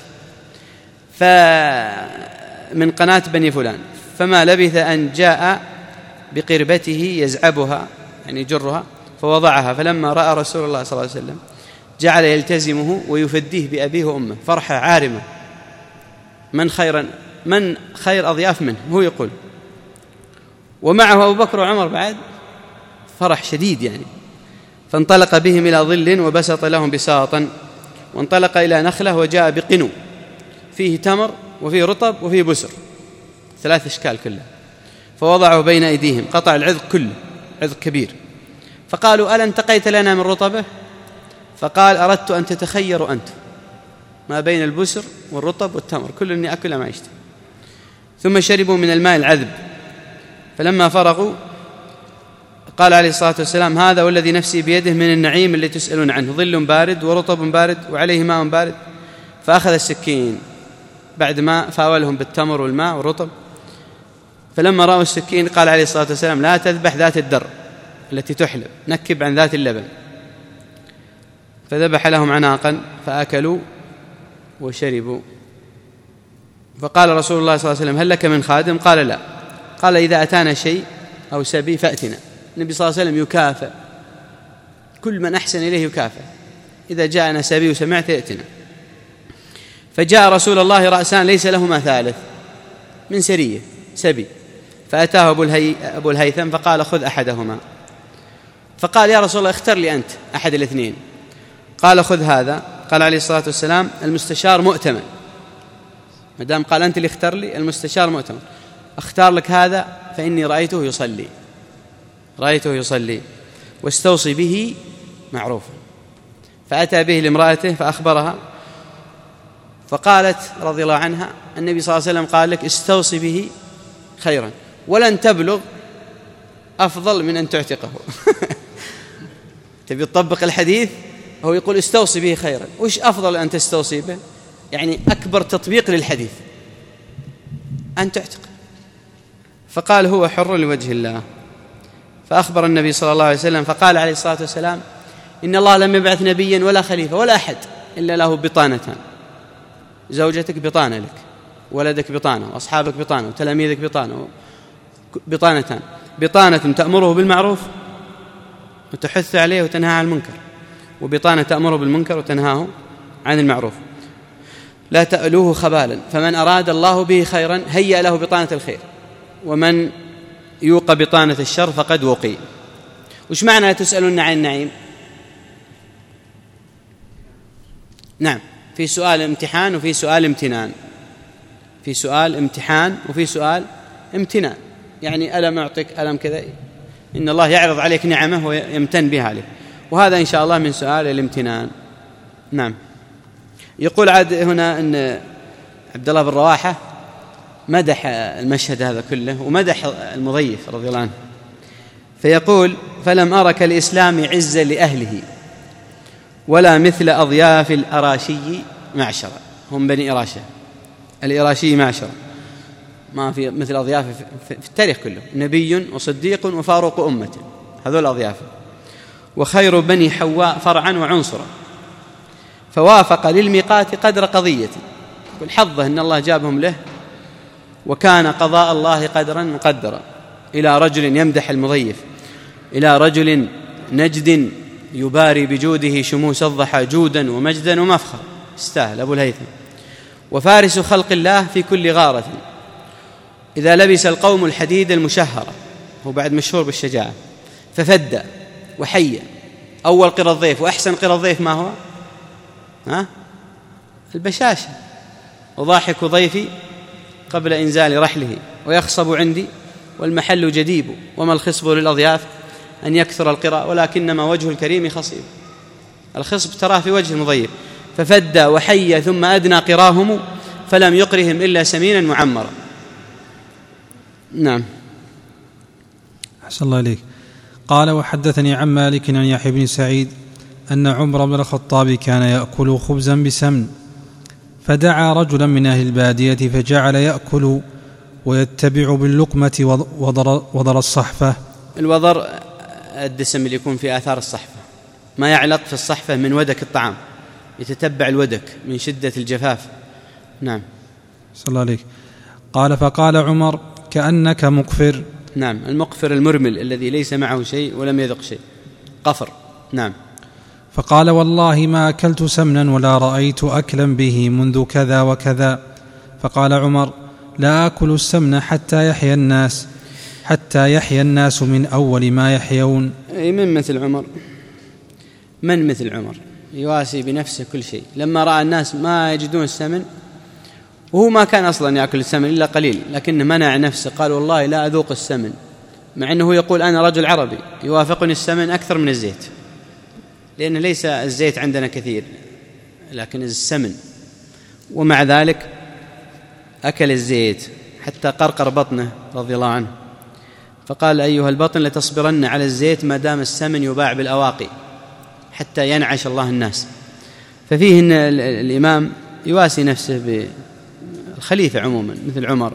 فمن قناة بني فلان، فما لبث أن جاء بقربته يزعبها، يعني يجرها، فوضعها. فلما رأى رسول الله صلى الله عليه وسلم جعل يلتزمه ويفديه بأبيه وأمه فرحة عارمة، من خيرا من خير أضياف منه، هو يقول. ومعه أبو بكر وعمر بعد، فرح شديد يعني. فانطلق بهم إلى ظل وبسط لهم بساطا، وانطلق إلى نخلة وجاء بقنو فيه تمر وفيه رطب وفيه بسر، ثلاث أشكال كلها، فوضعه بين أيديهم، قطع العذق كله، عذق كبير. فقالوا: ألا انتقيت لنا من رطبه؟ فقال: أردت أن تتخيروا أنت ما بين البسر والرطب والتمر، كل إني أكل ما يشتهي. ثم شربوا من الماء العذب، فلما فرغوا قال عليه الصلاة والسلام: هذا والذي نفسي بيده من النعيم اللي تسألون عنه، ظل بارد ورطب بارد وعليه ماء بارد. فأخذ السكين بعد ما فاولهم بالتمر والماء والرطب، فلما رأوا السكين قال عليه الصلاة والسلام: لا تذبح ذات الدر التي تحلب، نكب عن ذات اللبن. فذبح لهم عناقا فأكلوا وشربوا. فقال رسول الله صلى الله عليه وسلم: هل لك من خادم؟ قال: لا. قال: إذا أتانا شيء أو سبي فأتنا. النبي صلى الله عليه وسلم يكافئ كل من أحسن إليه، يكافئ. إذا جاءنا سبي وسمعت ائتنا. فجاء رسول الله رأسان ليس لهما ثالث، من سرية سبي، فأتاه أبو, الهي أبو الهيثم فقال: خذ أحدهما. فقال: يا رسول الله اختر لي أنت أحد الاثنين. قال: خذ هذا. قال عليه الصلاة والسلام: المستشار مؤتمن، ما دام قال أنت اللي اختر لي، المستشار مؤتمن، اختار لك هذا فإني رأيته يصلي رأيته يصلي واستوصي به معروفا. فأتى به لامرأته فأخبرها، فقالت رضي الله عنها: النبي صلى الله عليه وسلم قال لك استوصي به خيرا، ولن تبلغ أفضل من أن تعتقه. تبي تطبق الحديث، هو يقول استوصي به خيرا، وش أفضل أن تستوصي به؟ يعني أكبر تطبيق للحديث أن تعتق. فقال: هو حر لوجه الله. فأخبر النبي صلى الله عليه وسلم، فقال عليه الصلاة والسلام: إن الله لم يبعث نبيا ولا خليفة ولا أحد إلا له بطانتان، زوجتك بطانة لك، ولدك بطانة، وأصحابك بطانة، وتلاميذك بطانة، بطانتان، بطانة تأمره بالمعروف وتحث عليه وتنهى عن المنكر، وبطانة تأمره بالمنكر وتنهاه عن المعروف. لا تألوه خبالا، فمن أراد الله به خيرا هيأ له بطانة الخير، ومن يوق بطانة الشر فقد وقي. وش معنى لا تسألون عن النعيم؟ نعم، في سؤال امتحان وفي سؤال امتنان، في سؤال امتحان وفي سؤال امتنان، يعني ألم أعطيك ألم كذا، إن الله يعرض عليك نعمه ويمتن بها عليك، وهذا إن شاء الله من سؤال الامتنان. نعم. يقول عاد هنا أن عبد الله بن رواحة مدح المشهد هذا كله ومدح المضيف رضي الله عنه، فيقول: فلم أرك الإسلام عزا لأهله ولا مثل أضياف الأراشي معشرة، هم بني إراشة الإراشي معشر، ما في مثل أضيافه في التاريخ كله، نبي وصديق وفاروق أمته، هذول أضيافه. وخير بني حواء فرعا وعنصرا، فوافق للميقات قدر قضية، يقول حظه أن الله جابهم له، وكان قضاء الله قدرا مقدرا. إلى رجل يمدح المضيف، إلى رجل نجد يباري بجوده شموس الضحى جودا ومجدا ومفخر، استاهل أبو الهيثم. وفارس خلق الله في كل غارة، إذا لبس القوم الحديد المشهرة، هو بعد مشهور بالشجاعة. ففد وحي، أول قرى الضيف وأحسن قرى الضيف ما هو؟ ها؟ البشاشة. وضاحك ضيفي قبل إنزال رحله، ويخصب عندي والمحل جديب، وما الخصب للأضياف أن يكثر القراء، ولكنما وجه الكريم خصيب. الخصب تراه في وجه المضيف. ففد وحي ثم أدنى قراهم، فلم يقرهم إلا سمينا معمرا. نعم. أحسن الله إليك. قال وحدثني عن مالك عن يحيى بن سعيد أن عمر بن الخطاب كان يأكل خبزا بسمن، فدعا رجلا من أهل البادية فجعل يأكل ويتبع باللقمة وضر, وضر الصحفة. الوضر الدسم اللي يكون في آثار الصحفة، ما يعلق في الصحفة من ودك الطعام، يتتبع الودك من شدة الجفاف. نعم. صلى الله عليك. قال فقال عمر كأنك مقفر. نعم، المقفر المرمل الذي ليس معه شيء ولم يذق شيء، قفر. نعم. فقال والله ما أكلت سمنا ولا رأيت أكلا به منذ كذا وكذا. فقال عمر لا أكل السمن حتى يحيى الناس حتى يحيى الناس من أول ما يحيون. أي من مثل عمر؟ من مثل عمر يواسي بنفسه كل شيء. لما رأى الناس ما يجدون السمن، وهو ما كان أصلا يأكل السمن إلا قليل، لكنه منع نفسه، قال والله لا أذوق السمن، مع أنه يقول أنا رجل عربي يوافقني السمن أكثر من الزيت، لأن ليس الزيت عندنا كثير لكن السمن، ومع ذلك أكل الزيت حتى قرقر بطنه رضي الله عنه. فقال أيها البطن لتصبرن على الزيت ما دام السمن يباع بالأواقي حتى ينعش الله الناس. ففيه أن الإمام يواسي نفسه بالخليفة عموما مثل عمر.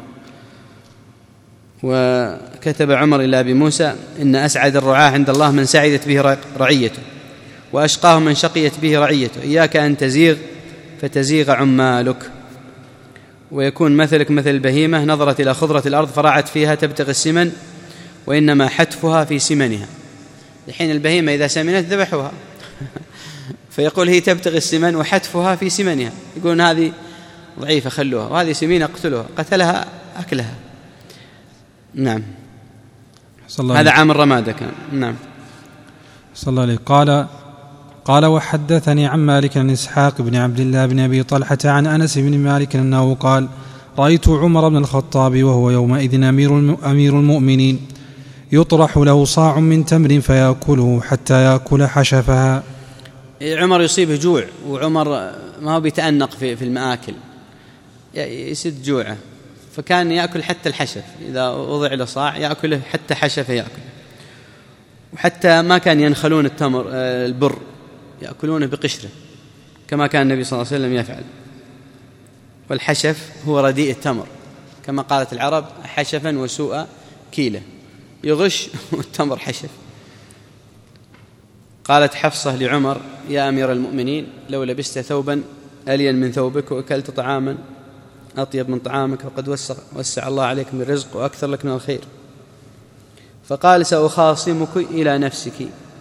وكتب عمر إلى أبي موسى إن أسعد الرعاة عند الله من سعدت به رعيته، وأشقاهم من شقيت به رعيته، إياك أن تزيغ فتزيغ عمالك، ويكون مثلك مثل البهيمة نظرت إلى خضرة الأرض فرعت فيها تبتغي السمن، وإنما حتفها في سمنها. الحين البهيمة إذا سمنت ذبحوها فيقول هي تبتغي السمن وحتفها في سمنها، يقولون هذه ضعيفة خلوها، وهذه سمينة اقتلوها، قتلها أكلها. نعم. هذا عام الرمادة كان. نعم. صلى الله عليه. قال قال وحدثني عن مالك عن إسحاق بن عبد الله بن أبي طلحة عن أنس بن مالك أنه قال رأيت عمر بن الخطاب وهو يومئذ أمير المؤمنين يطرح له صاع من تمر فيأكله حتى يأكل حشفها. عمر يصيبه جوع، وعمر ما هو بيتأنق في في المآكل، يسد جوعه، فكان يأكل حتى الحشف، إذا وضع له صاع يأكله حتى حشفه يأكل. وحتى ما كان ينخلون التمر البر، يأكلونه بقشره كما كان النبي صلى الله عليه وسلم يفعل. والحشف هو رديء التمر، كما قالت العرب حشفا وسوء كيله، يغش والتمر حشف. قالت حفصة لعمر يا أمير المؤمنين لو لبست ثوبا ألين من ثوبك وأكلت طعاما أطيب من طعامك فقد وسع, وسع الله عليك من الرزق وأكثر لك من الخير. فقال سأخاصمك إلى نفسك.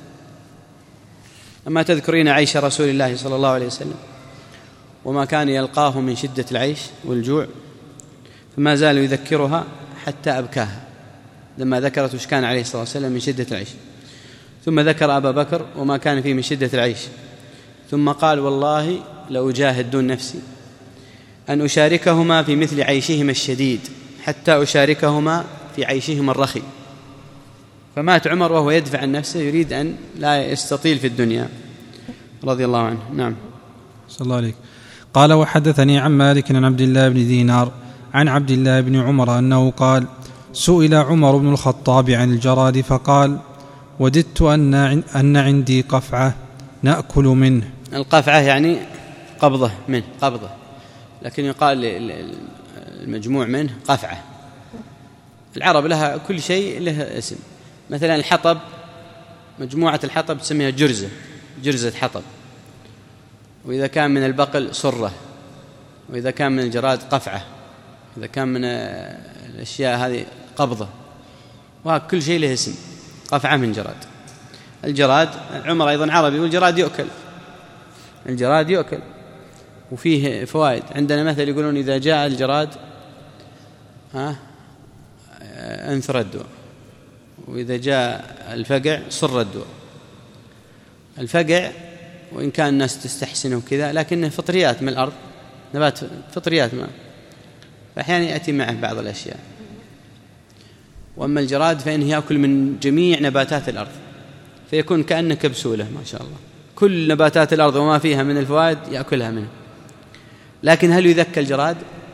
أما تذكرين عيش رسول الله صلى الله عليه وسلم وما كان يلقاه من شدة العيش والجوع، فما زال يذكرها حتى أبكاها لما ذكرت وش كان عليه الصلاة والسلام من شدة العيش. ثم ذكر أبا بكر وما كان فيه من شدة العيش، ثم قال والله لأجاهد دون نفسي أن أشاركهما في مثل عيشهما الشديد حتى أشاركهما في عيشهما الرخي. فمات عمر وهو يدفع عن نفسه، يريد أن لا يستطيل في الدنيا رضي الله عنه. نعم. صلى الله عليه. قال وحدثني عن مالك عن عبد الله بن دينار عن عبد الله بن عمر أنه قال سئل عمر بن الخطاب عن الجراد فقال وددت أن, أن عندي قفعة نأكل منه. القفعة يعني قبضة منه، قبضة، لكن يقال المجموع منه قفعة. العرب لها كل شيء له اسم. مثلا الحطب، مجموعة الحطب تسميها جرزة، جرزة حطب. وإذا كان من البقل صرة، وإذا كان من الجراد قفعة، إذا كان من الأشياء هذه قبضة، وكل شيء له اسم. قفعة من جراد. الجراد عمر أيضا عربي، والجراد يؤكل، الجراد يؤكل وفيه فوائد. عندنا مثل يقولون إذا جاء الجراد ها انثر الدواء، وإذا جاء الفقع صر الدواء. الفقع وإن كان الناس تستحسنه كذا، لكنه فطريات من الأرض، نبات فطريات ما، فأحيانا يأتي معه بعض الأشياء. وأما الجراد فإنه يأكل من جميع نباتات الأرض، فيكون كأنه كبسولة ما شاء الله، كل نباتات الأرض وما فيها من الفوائد يأكلها منه. لكن هل يذكى الجراد؟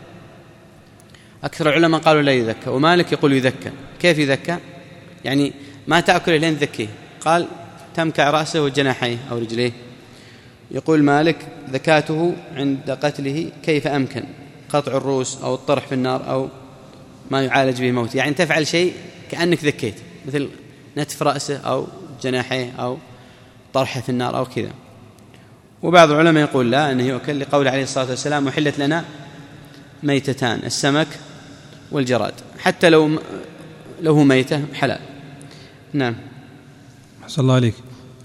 أكثر العلماء قالوا لا يذكى، ومالك يقول يذكى. كيف يذكى؟ يعني ما تأكله لين تذكيه، قال تمكع رأسه وجناحيه أو رجليه. يقول مالك ذكاته عند قتله كيف أمكن، قطع الرؤوس أو الطرح في النار أو ما يعالج به موت، يعني تفعل شيء كأنك ذكيت، مثل نتف رأسه أو جناحيه أو طرحه في النار أو كذا. وبعض العلماء يقول لا، أنه يؤكل لقول عليه الصلاة والسلام وحلت لنا ميتتان، السمك والجراد، حتى لو لو هو ميتة حلال. نعم. أحسن الله عليك.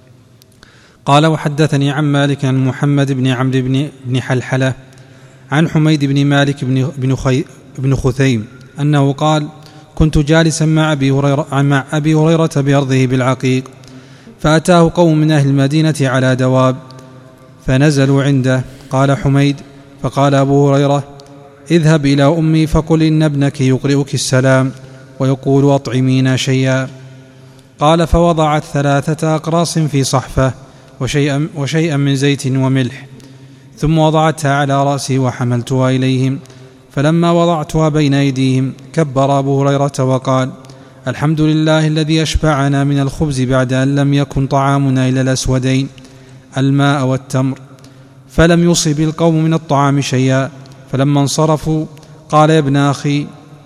قال وحدثني عن مالك عن محمد بن عمرو بن, بن حلحلة عن حميد بن مالك بن, بن, خي بن خثيم أنه قال كنت جالسا مع أبي هريرة, مع أبي هريرة بأرضه بالعقيق، فأتاه قوم من أهل المدينة على دواب فنزلوا عنده. قال حميد فقال أبو هريرة اذهب إلى أمي فقل إن ابنك يقرئك السلام ويقول أطعمينا شيئا. قال فوضعت ثلاثة أقراص في صحفة وشيئا, وشيئا من زيت وملح، ثم وضعتها على رأسي وحملتها إليهم. فلما وضعتها بين أيديهم كبر أبو هريرة وقال الحمد لله الذي أشبعنا من الخبز بعد أن لم يكن طعامنا إلا الأسودين الماء والتمر. فلم يصب القوم من الطعام شيئا. فلما انصرفوا قال يا ابن أخي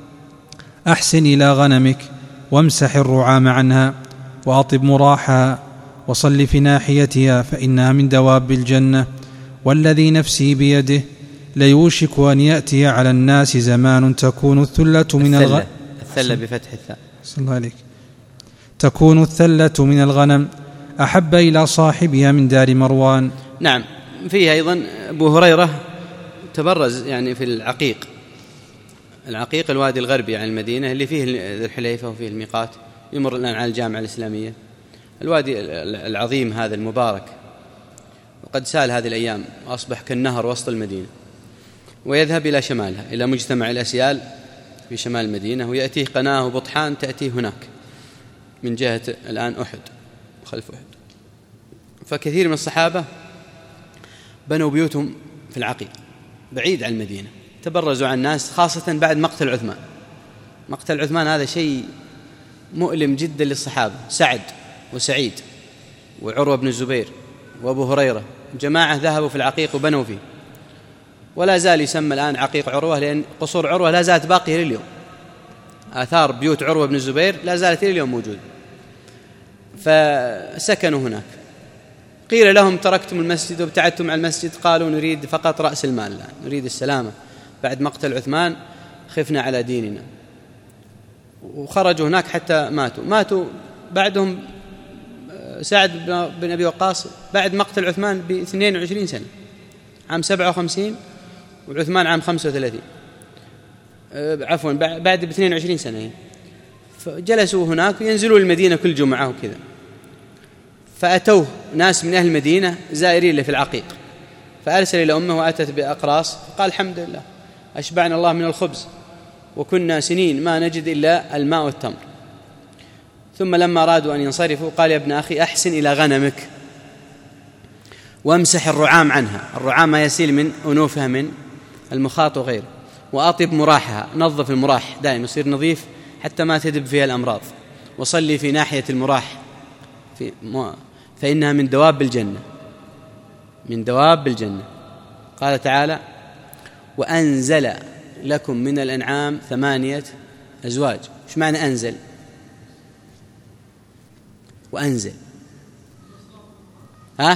أحسن إلى غنمك وامسح الرعام عنها وأطب مراحها وصل في ناحيتها فإنها من دواب الجنة، والذي نفسي بيده ليوشك أن يأتي على الناس زمان تكون الثلة من الغنم الثلة بفتح الثاء صلى الله عليك تكون الثلة من الغنم أحب إلى صاحبها من دار مروان. نعم. فيه أيضا أبو هريرة تبرز يعني في العقيق، العقيق الوادي الغربي عن المدينة اللي فيه ذي الحليفة وفيه الميقات، يمر الآن على الجامعة الإسلامية، الوادي العظيم هذا المبارك، وقد سال هذه الأيام وأصبح كالنهر وسط المدينة، ويذهب إلى شمالها إلى مجتمع الأسيال في شمال المدينة، ويأتيه قناة وبطحان تأتيه هناك من جهة الآن أحد خلف أحد. فكثير من الصحابة بنوا بيوتهم في العقيق بعيد عن المدينة، تبرزوا عن الناس، خاصة بعد مقتل عثمان. مقتل عثمان هذا شيء مؤلم جدا للصحابة، سعد وسعيد وعروة بن الزبير وأبو هريرة جماعة ذهبوا في العقيق وبنوا فيه، ولا زال يسمى الآن عقيق عروة، لأن قصور عروة لا زالت باقية لليوم، آثار بيوت عروة بن الزبير لا زالت لليوم موجودة. فسكنوا هناك. قيل لهم تركتم المسجد وابتعدتم عن المسجد، قالوا نريد فقط رأس المال الآن، نريد السلامة، بعد مقتل عثمان خفنا على ديننا. وخرجوا هناك حتى ماتوا ماتوا بعدهم سعد بن أبي وقاص بعد مقتل عثمان باثنين وعشرين سنة، عام سبعة وخمسين وعثمان عام خمسة وثلاثين، عفوا بعد باثنين وعشرين سنة. فجلسوا هناك ينزلوا المدينة كل جمعة وكذا، فأتوه ناس من أهل المدينة زائرين له في العقيق، فأرسل إلى أمه وأتت بأقراص، قال الحمد لله أشبعنا الله من الخبز وكنا سنين ما نجد إلا الماء والتمر. ثم لما أرادوا أن ينصرفوا قال يا ابن أخي أحسن إلى غنمك وامسح الرعام عنها، الرعام ما يسيل من أنوفها من المخاط وغيره، وأطب مراحها، نظف المراح دائما يصير نظيف حتى ما تدب فيها الأمراض، وصلي في ناحية المراح في فإنها من دواب الجنة، من دواب الجنة. قال تعالى وأنزل لكم من الأنعام ثمانية أزواج. إيش معنى أنزل وأنزل؟ ها؟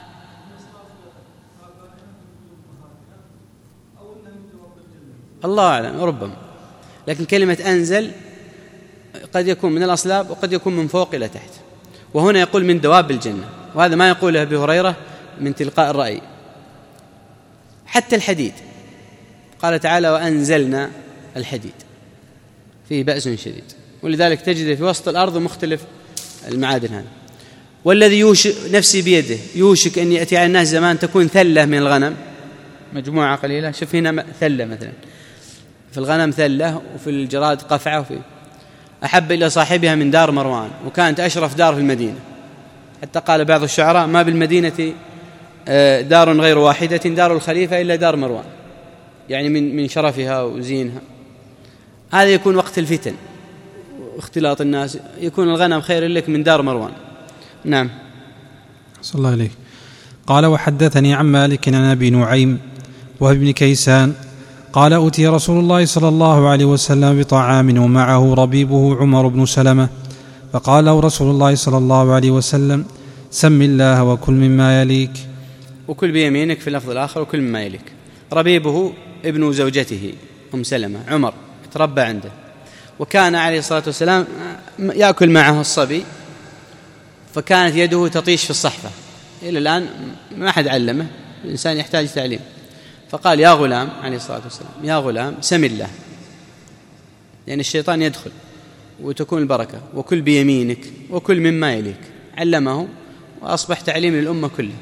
الله أعلم، ربما، لكن كلمة أنزل قد يكون من الأصلاب وقد يكون من فوق إلى تحت، وهنا يقول من دواب الجنة، وهذا ما يقوله أبي هريرة من تلقاء الرأي. حتى الحديد قال تعالى وأنزلنا الحديد فيه بأس شديد، ولذلك تجد في وسط الأرض مختلف المعادن هذا. والذي يوشك نفسي بيده يوشك أن يأتي على الناس زمان تكون ثلة من الغنم، مجموعة قليلة. شوف هنا ثلة مثلا، في الغنم ثلة وفي الجراد قفعة، وفي أحب إلى صاحبها من دار مروان، وكانت أشرف دار في المدينة، حتى قال بعض الشعراء ما بالمدينة دار غير واحدة دار الخليفة إلا دار مروان، يعني من من شرفها وزينها. هذا يكون وقت الفتن واختلاط الناس، يكون الغنم خير لك من دار مروان. نعم. صلى الله عليه. قال وحدثني عن مالك عن أبي نعيم وهو ابن كيسان قال أوتي رسول الله صلى الله عليه وسلم بطعام ومعه ربيبه عمر بن سلمة، فقال له رسول الله صلى الله عليه وسلم سم الله وكل مما يليك. وكل بيمينك في اللفظ الآخر وكل مما يليك. ربيبه ابن زوجته أم سلمة، عمر تربى عنده، وكان عليه الصلاة والسلام يأكل معه الصبي، فكانت يده تطيش في الصحفة. إلى الآن ما أحد علمه، الإنسان يحتاج تعليم. فقال يا غلام عليه الصلاة والسلام يا غلام سم الله، لأن يعني الشيطان يدخل وتكون البركة، وكل بيمينك وكل مما يليك. علمه وأصبح تعليم للأمة كلها.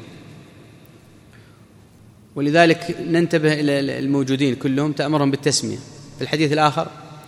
ولذلك ننتبه إلى الموجودين كلهم تأمرهم بالتسمية. في الحديث الآخر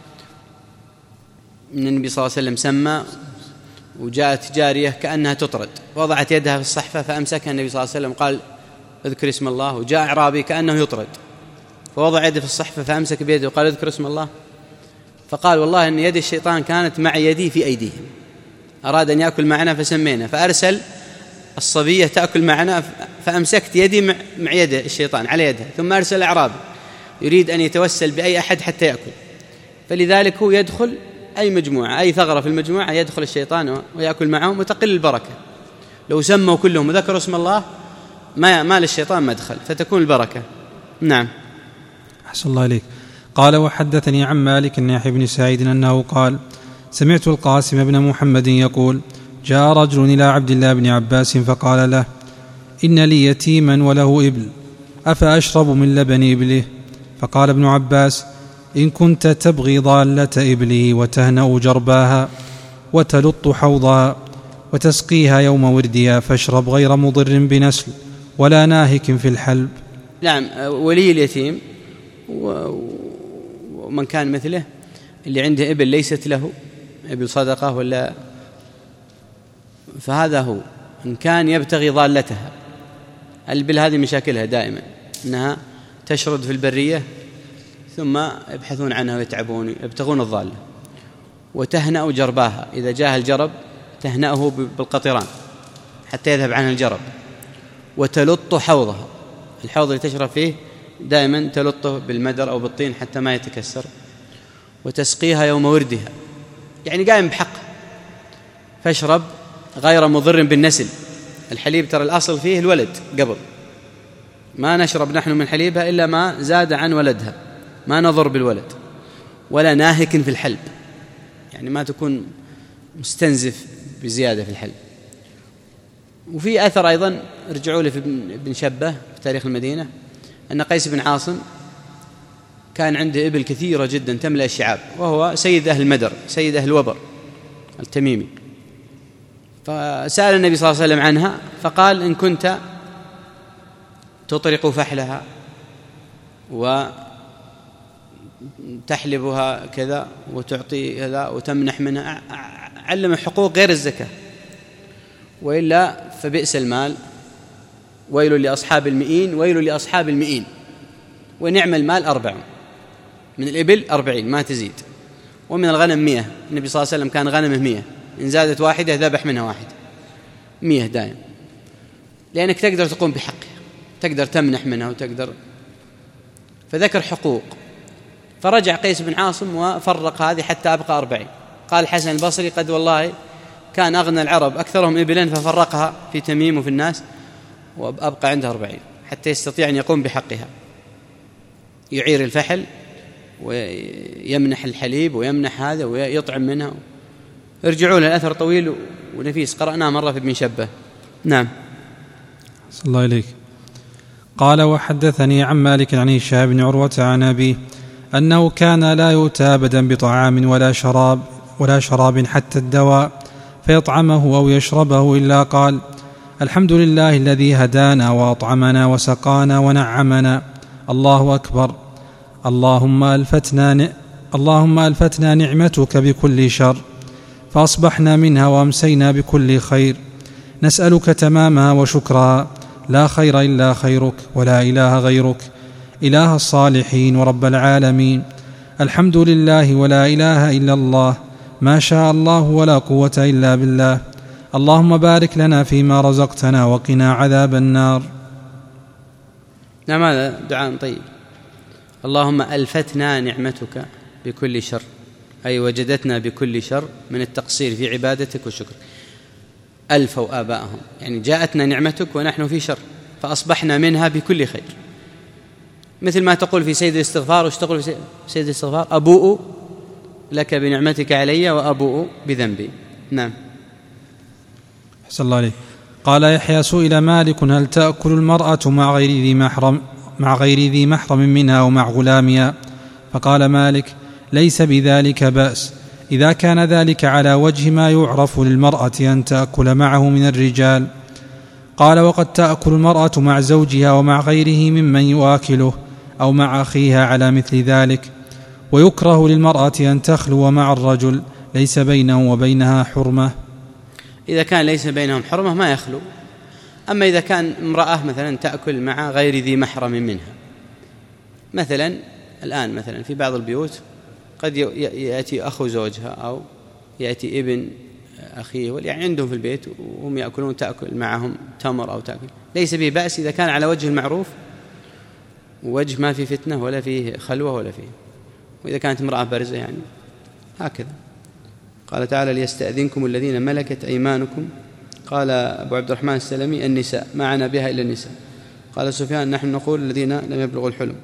من النبي صلى الله عليه وسلم سمى، وجاءت جارية كأنها تطرد، وضعت يدها في الصحفة فأمسكها النبي صلى الله عليه وسلم قال اذكر اسم الله. وجاء أعرابي كأنه يطرد فوضع يده في الصحفة فأمسك بيده وقال اذكر اسم الله، فقال والله أن يد الشيطان كانت مع يدي في أيديهم، أراد أن يأكل معنا فسمينا، فأرسل الصبية تأكل معنا فأمسكت يدي مع يد الشيطان على يدها، ثم أرسل أعرابي يريد أن يتوسل بأي أحد حتى يأكل. فلذلك هو يدخل أي مجموعة أي ثغرة في المجموعة يدخل الشيطان ويأكل معهم وتقل البركة. لو سموا كلهم وذكروا اسم الله ما ما للشيطان مدخل، فتكون البركة. نعم. أحسن الله إليك. قال وحدثني عن مالك عن يحيى بن سعيد أنه قال سمعت القاسم بن محمد يقول جاء رجل إلى عبد الله بن عباس فقال له إن لي يتيما وله إبل أفأشرب من لبن إبله؟ فقال ابن عباس إن كنت تبغي ضالة إبله وتهنأ جرباها وتلط حوضها وتسقيها يوم وردها فاشرب غير مضر بنسل ولا ناهك في الحلب. نعم. ولي اليتيم ومن كان مثله اللي عنده إبل ليست له إبل صدقة ولا، فهذا هو إن كان يبتغي ضالتها. الإبل هذه مشاكلها دائما أنها تشرد في البرية ثم يبحثون عنها ويتعبون يبتغون الضالة. وتهنأ جرباها، إذا جاء الجرب تهنأه بالقطران حتى يذهب عنها الجرب. وتلط حوضها، الحوض اللي تشرب فيه دائما تلطه بالمدر أو بالطين حتى ما يتكسر. وتسقيها يوم وردها، يعني قائم بحقها. فاشرب غير مضر بالنسل. الحليب ترى الأصل فيه الولد، قبل ما نشرب نحن من حليبها إلا ما زاد عن ولدها، ما نضر بالولد. ولا ناهك في الحلب، يعني ما تكون مستنزف بزيادة في الحلب. وفي أثر أيضا رجعوا له في ابن شبه في تاريخ المدينة أن قيس بن عاصم كان عنده إبل كثيرة جدا تملأ الشعاب، وهو سيد أهل المدر سيد أهل الوبر التميمي. فسأل النبي صلى الله عليه وسلم عنها فقال إن كنت تطرق فحلها وتحلبها كذا وتعطي كذا وتمنح منها، علم حقوق غير الزكاة، وإلا فبئس المال، ويل لأصحاب المئين ويل لأصحاب المئين. ونعم المال أربع، من الإبل أربعين ما تزيد، ومن الغنم مئة. النبي صلى الله عليه وسلم كان غنمه مئة، إن زادت واحدة ذبح منها واحد، مئة دائم، لأنك تقدر تقوم بحقها، تقدر تمنح منها وتقدر. فذكر حقوق فرجع قيس بن عاصم وفرق هذه حتى أبقى أربعين. قال الحسن البصري قد والله كان أغنى العرب أكثرهم إبلا ففرقها في تميم وفي الناس وأبقى عنده أربعين حتى يستطيع أن يقوم بحقها، يعير الفحل ويمنح الحليب ويمنح هذا ويطعم منها. ارجعوا له، الأثر طويل ونفيس قرأناه مرة في ابن شبه. نعم. صلى الله عليك. قال وحدثني عن مالك عن هشام بن عروة عن أبيه أنه كان لا يؤتى أبدا بطعام ولا شراب ولا شراب حتى الدواء فيطعمه أو يشربه إلا قال الحمد لله الذي هدانا وأطعمنا وسقانا ونعمنا، الله أكبر، اللهم ألفتنا, اللهم ألفتنا نعمتك بكل شر فأصبحنا منها وأمسينا بكل خير، نسألك تمامها وشكرها، لا خير إلا خيرك ولا إله غيرك، إله الصالحين ورب العالمين، الحمد لله ولا إله إلا الله، ما شاء الله ولا قوة إلا بالله، اللهم بارك لنا فيما رزقتنا وقنا عذاب النار. نعم، هذا دعاء طيب. اللهم ألفتنا نعمتك بكل شر، أي وجدتنا بكل شر من التقصير في عبادتك والشكر. ألفوا آباءهم، يعني جاءتنا نعمتك ونحن في شر فأصبحنا منها بكل خير، مثل ما تقول في سيد الاستغفار. وش تقول في سيد الاستغفار؟ أبوء لك بنعمتك علي وأبوء بذنبي. نعم. أحسن الله عليه. قال يحيى سئل مالك هل تأكل المرأة مع غير ذي محرم مع غير ذي محرم منها ومع غلامها؟ فقال مالك ليس بذلك بأس إذا كان ذلك على وجه ما يعرف للمرأة أن تأكل معه من الرجال. قال وقد تأكل المرأة مع زوجها ومع غيره ممن يواكله أو مع أخيها على مثل ذلك، ويكره للمرأة أن تخلو مع الرجل ليس بينه وبينها حرمة. إذا كان ليس بينهم حرمة ما يخلو. أما إذا كان امرأة مثلا تأكل مع غير ذي محرم منها، مثلا الآن مثلا في بعض البيوت قد يأتي أخو زوجها أو يأتي ابن أخيه، يعني عندهم في البيت وهم يأكلون، تأكل معهم تمر أو تأكل، ليس به بأس إذا كان على وجه المعروف ووجه ما في فتنة ولا فيه خلوة ولا فيه. وإذا كانت امرأة بارزة يعني هكذا. قال تعالى ليستأذنكم الذين ملكت أيمانكم. قال أبو عبد الرحمن السلمي النساء، ما عنا بها إلا النساء. قال سفيان نحن نقول الذين لم يبلغوا الحلم،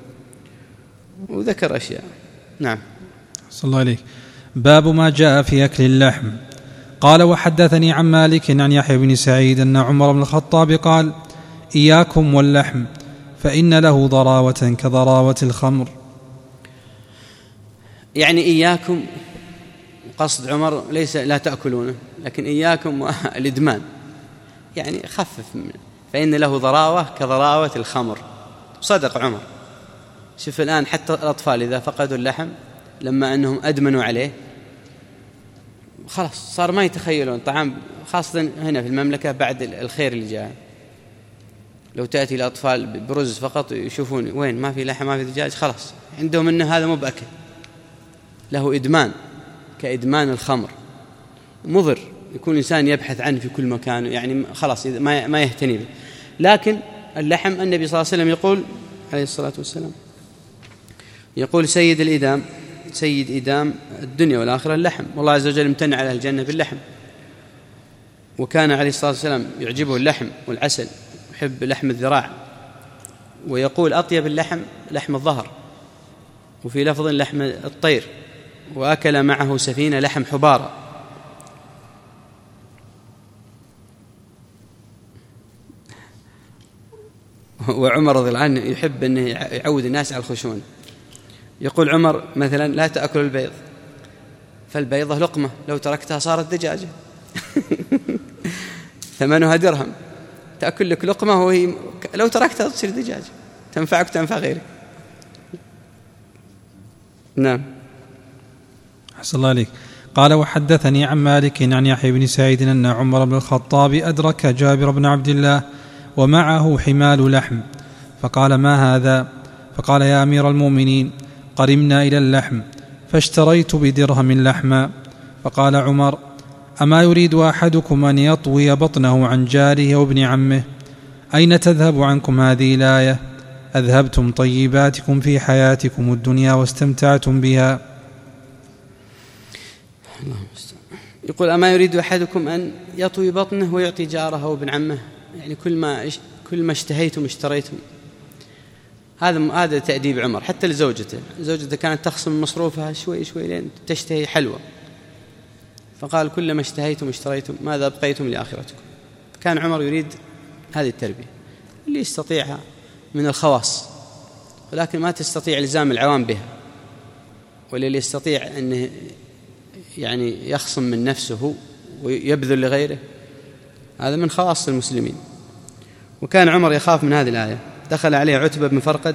وذكر أشياء. نعم. صلى الله عليه. باب ما جاء في أكل اللحم. قال وحدثني عن مالك عن يحيى بن سعيد أن عمر بن الخطاب قال إياكم واللحم فإن له ضراوة كضراوة الخمر. يعني إياكم، قصد عمر ليس لا تأكلونه، لكن إياكم الإدمان، يعني خفف منه، فإن له ضراوة كضراوة الخمر. صدق عمر. شوف الآن حتى الأطفال إذا فقدوا اللحم لما أنهم أدمنوا عليه خلاص صار ما يتخيلون طعام، خاصة هنا في المملكة بعد الخير اللي جاء. لو تأتي الأطفال برز فقط يشوفون وين ما في لحم ما في دجاج خلاص عندهم أنه هذا مو بأكل، له إدمان كإدمان الخمر، مضر، يكون الإنسان يبحث عنه في كل مكان، يعني خلاص ما يهتني به. لكن اللحم النبي صلى الله عليه وسلم يقول عليه الصلاة والسلام، يقول سيد الإدام، سيد إدام الدنيا والآخرة اللحم، والله عز وجل امتنع على الجنة باللحم. وكان عليه الصلاة والسلام يعجبه اللحم والعسل، يحب لحم الذراع، ويقول أطيب اللحم لحم الظهر، وفي لفظ لحم الطير، وأكل معه سفينة لحم حبارة. وعمر رضي الله عنه يحب أن يعود الناس على الخشونة. يقول عمر مثلا لا تأكل البيض، فالبيضة لقمة لو تركتها صارت دجاجة ثمنها درهم، تأكل لك لقمة وهي لو تركتها تصير دجاجة، تنفعك تنفع غيرك. نعم. أحسن الله عليك. قال وحدثني عن مالك عن يحيى بن سعيد أن عمر بن الخطاب أدرك جابر بن عبد الله ومعه حمال لحم، فقال ما هذا؟ فقال يا أمير المؤمنين قرمنا إلى اللحم فاشتريت بدرهم لحما. فقال عمر أما يريد أحدكم أن يطوي بطنه عن جاره وابن عمه؟ أين تذهب عنكم هذه الآية؟ أذهبتم طيباتكم في حياتكم الدنيا واستمتعتم بها. يقول: أما يريد أحدكم أن يطوي بطنه ويعطي جاره وابن عمه؟ يعني كل ما كل ما اشتهيتم اشتريتم. هذا هذا تأديب عمر حتى لزوجته. زوجته كانت تخصم مصروفها شوي شوي لين تشتهي حلوة، فقال: كل ما اشتهيتم اشتريتم، ماذا أبقيتم لآخرتكم؟ كان عمر يريد هذه التربية اللي يستطيعها من الخواص، ولكن ما تستطيع إلزام العوام بها، واللي يستطيع أنه يعني يخصم من نفسه ويبذل لغيره، هذا من خواص المسلمين. وكان عمر يخاف من هذه الآية. دخل عليه عتبة بن فرقد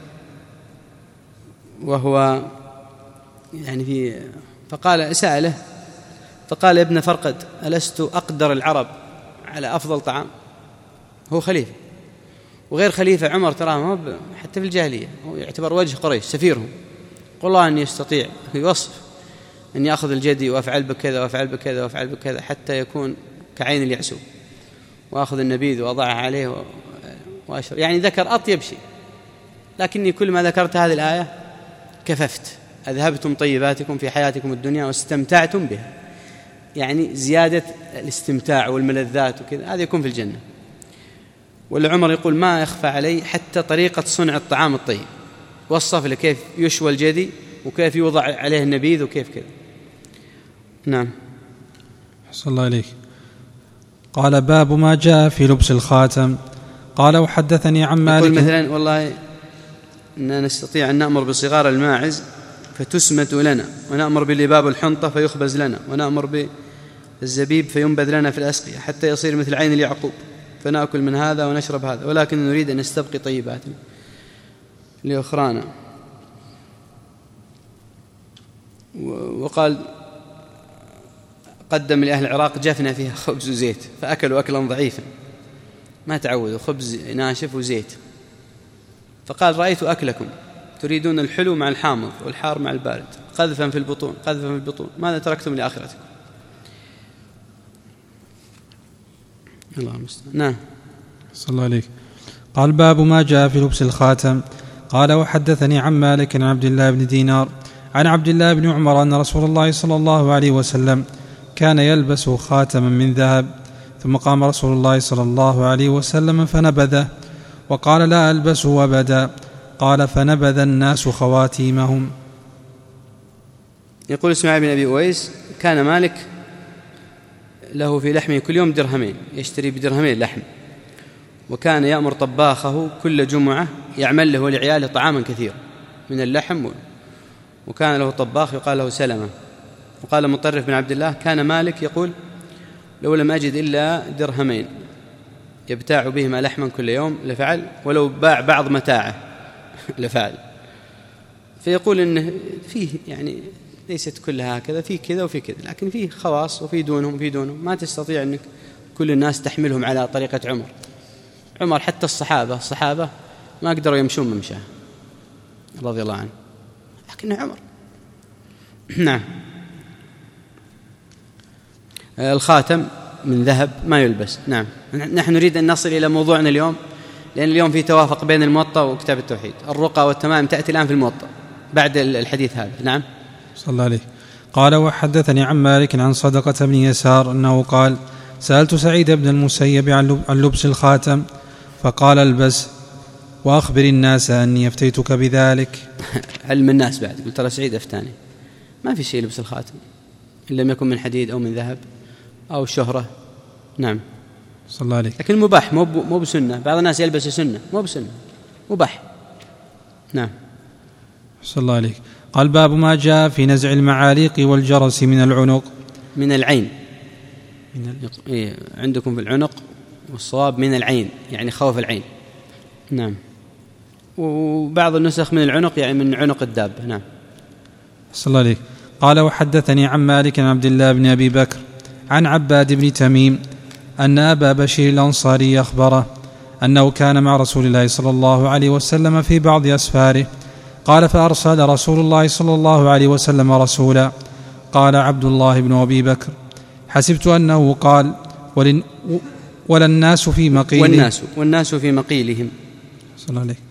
وهو يعني في فقال سأله فقال: يا ابن فرقد، ألست أقدر العرب على أفضل طعام؟ هو خليفة وغير خليفة. عمر تراه حتى في الجاهلية هو يعتبر وجه قريش، سفيرهم. قل الله أن يستطيع يوصف أن يأخذ الجدي وأفعل بكذا وأفعل بكذا وأفعل بكذا حتى يكون كعين اليعسوب، وأخذ النبيذ وأضعه عليه وأشرب، يعني ذكر أطيب شيء. لكني كل ما ذكرت هذه الآية كففت: أذهبتم طيباتكم في حياتكم الدنيا واستمتعتم بها، يعني زيادة الاستمتاع والملذات وكذا، هذا يكون في الجنة. والعمر يقول: ما يخفى علي حتى طريقة صنع الطعام الطيب، وصف له كيف يشوى الجدي وكيف يوضع عليه النبيذ وكيف كذا. نعم. صلى الله عليك. قال: باب ما جاء في لبس الخاتم. قال: وحدثني عن مالك. يقول مثلا: والله إننا نستطيع أن نأمر بصغار الماعز فتسمت لنا، ونأمر بلباب الحنطة فيخبز لنا، ونأمر بالزبيب فينبذ لنا في الأسقية حتى يصير مثل عين اليعقوب، فنأكل من هذا ونشرب هذا، ولكن نريد أن نستبقي طيباتنا لأخرانا. وقال: قدم لأهل العراق جفنة فيها خبز وزيت فأكلوا أكلا ضعيفا، ما تعودوا، خبز ناشف وزيت. فقال: رأيت أكلكم تريدون الحلو مع الحامض والحار مع البارد، قذفا في البطون قذفا في البطون، ماذا تركتم لآخرتكم؟ الله المستعان. نعم. صلى الله عليك. قال: باب ما جاء في لبس الخاتم. قال: وحدثني عن مالك عن عبد الله بن دينار عن عبد الله بن عمر أن رسول الله صلى الله عليه وسلم كان يلبس خاتما من ذهب، ثم قام رسول الله صلى الله عليه وسلم فنبذه وقال: لا ألبسه أبدا. قال: فنبذ الناس خواتيمهم. يقول اسماعيل بن أبي أويس: كان مالك له في لحمه كل يوم درهمين، يشتري بدرهمين لحم، وكان يأمر طباخه كل جمعة يعمل له ولعياله طعاما كثيرا من اللحم، وكان له طباخ يقال له سلمة. وقال مطرف بن عبد الله: كان مالك يقول: لو لم أجد إلا درهمين يبتاع بهما لحما كل يوم لفعل، ولو باع بعض متاعه لفعل. فيقول إنه فيه يعني ليست كلها هكذا، فيه كذا وفيه كذا، لكن فيه خواص وفيه دونهم وفيه دونهم، ما تستطيع أنك كل الناس تحملهم على طريقة عمر. عمر حتى الصحابة الصحابة ما قدروا يمشون ممشاه رضي الله عنه، لكنه عمر. نعم. الخاتم من ذهب ما يلبس. نعم. نحن نريد أن نصل إلى موضوعنا اليوم، لأن اليوم في توافق بين الموطأ وكتاب التوحيد. الرقى والتمائم تأتي الآن في الموطأ بعد الحديث هذا. نعم. صلى الله عليه. قال: وحدثني عن مالك عن صدقة بن يسار أنه قال: سألت سعيد بن المسيب عن لبس الخاتم فقال: البس وأخبر الناس أني أفتيتك بذلك. علم الناس بعد. قلت: ترى سعيد أفتاني، ما في شيء لبس الخاتم إن لم يكن من حديد أو من ذهب أو شهرة. نعم. صلى الله عليه. لكن مباح، مو مو بسنة. بعض الناس يلبس سنة، مو بسنة، مباح. نعم. صلى الله عليه. قال: باب ما جاء في نزع المعاليق والجرس من العنق. من العين. من ال... إيه عندكم في العنق، والصواب من العين يعني خوف العين. نعم. وبعض النسخ من العنق يعني من عنق الدابة. نعم. صلى الله عليه. قال: وحدثني عن مالك عن عبد الله بن أبي بكر عن عباد بن تميم أن أبا بشير الأنصاري أخبره أنه كان مع رسول الله صلى الله عليه وسلم في بعض أسفاره. قال: فأرسل رسول الله صلى الله عليه وسلم رسولا. قال عبد الله بن أبي بكر: حسبت أنه قال: ولن ولا الناس في مقيلهم. والناس, والناس في مقيلهم. صلى الله عليه.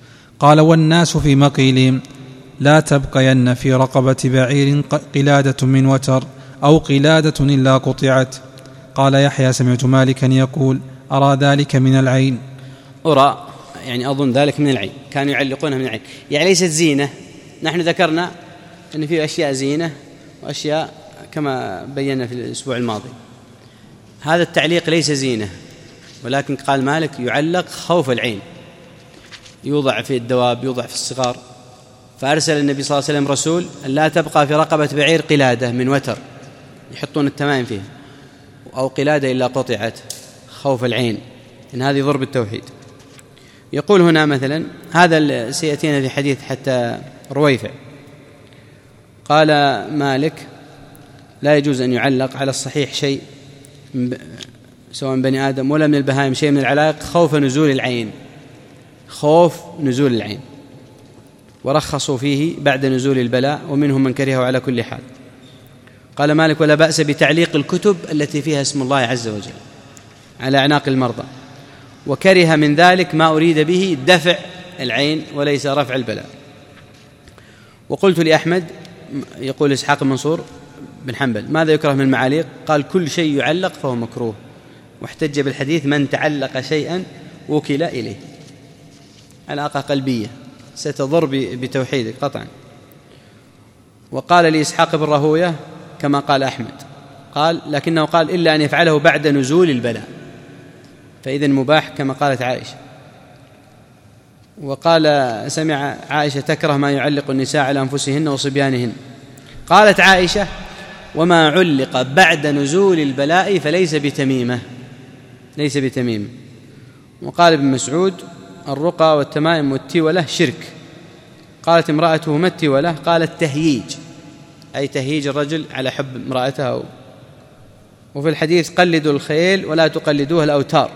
قال: والناس في مقيلهم: لا تبقين في رقبة بعير قلادة من وتر أو قلادة إلا قطعت. قال يحيى: سمعت مالكا يقول: أرى ذلك من العين. أرى يعني أظن ذلك من العين، كانوا يعلقونها من العين، يعني ليست زينة. نحن ذكرنا أن في أشياء زينة وأشياء كما بينا في الأسبوع الماضي. هذا التعليق ليس زينة، ولكن قال مالك يعلق خوف العين، يوضع في الدواب، يوضع في الصغار. فأرسل النبي صلى الله عليه وسلم رسول أن لا تبقى في رقبة بعير قلادة من وتر، يحطون التمائم فيها، أو قلادة إلا قطعت، خوف العين، إن هذه ضرب التوحيد. يقول هنا مثلا، هذا سيأتينا في حديث حتى رويفع، قال مالك: لا يجوز أن يعلق على الصحيح شيء سواء بني آدم ولا من البهائم شيء من العلائق خوف نزول العين، خوف نزول العين، ورخصوا فيه بعد نزول البلاء، ومنهم من كرهه على كل حال. قال مالك: ولا بأس بتعليق الكتب التي فيها اسم الله عز وجل على أعناق المرضى، وكره من ذلك ما أريد به دفع العين وليس رفع البلاء. وقلت لأحمد، يقول إسحاق المنصور بن حنبل: ماذا يكره من المعاليق؟ قال: كل شيء يعلق فهو مكروه، واحتج بالحديث: من تعلق شيئا وكل إليه. علاقة قلبية ستضر بتوحيدك قطعا. وقال لإسحاق بن راهويه كما قال أحمد، قال لكنه قال: إلا أن يفعله بعد نزول البلاء، فإذن مباح كما قالت عائشة. وقال: سمع عائشة تكره ما يعلق النساء على أنفسهن وصبيانهن. قالت عائشة: وما علق بعد نزول البلاء فليس بتميمة، ليس بتميمة. وقال ابن مسعود: الرقى والتمائم والتولة شرك. قالت امرأته: ما التولة؟ قالت: تهييج، أي تهييج الرجل على حب امرأته. وفي الحديث: قلدوا الخيل ولا تقلدوها الأوتار،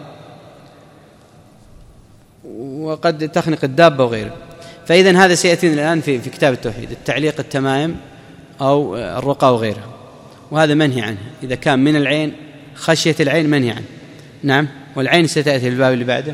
وقد تخنق الدابة وغيره. فإذن هذا سيأتينا الآن في في كتاب التوحيد، التعليق التمائم أو الرقى وغيرها، وهذا منهي عنه إذا كان من العين، خشية العين منهي عنه. نعم. والعين ستأتي في الباب اللي بعده.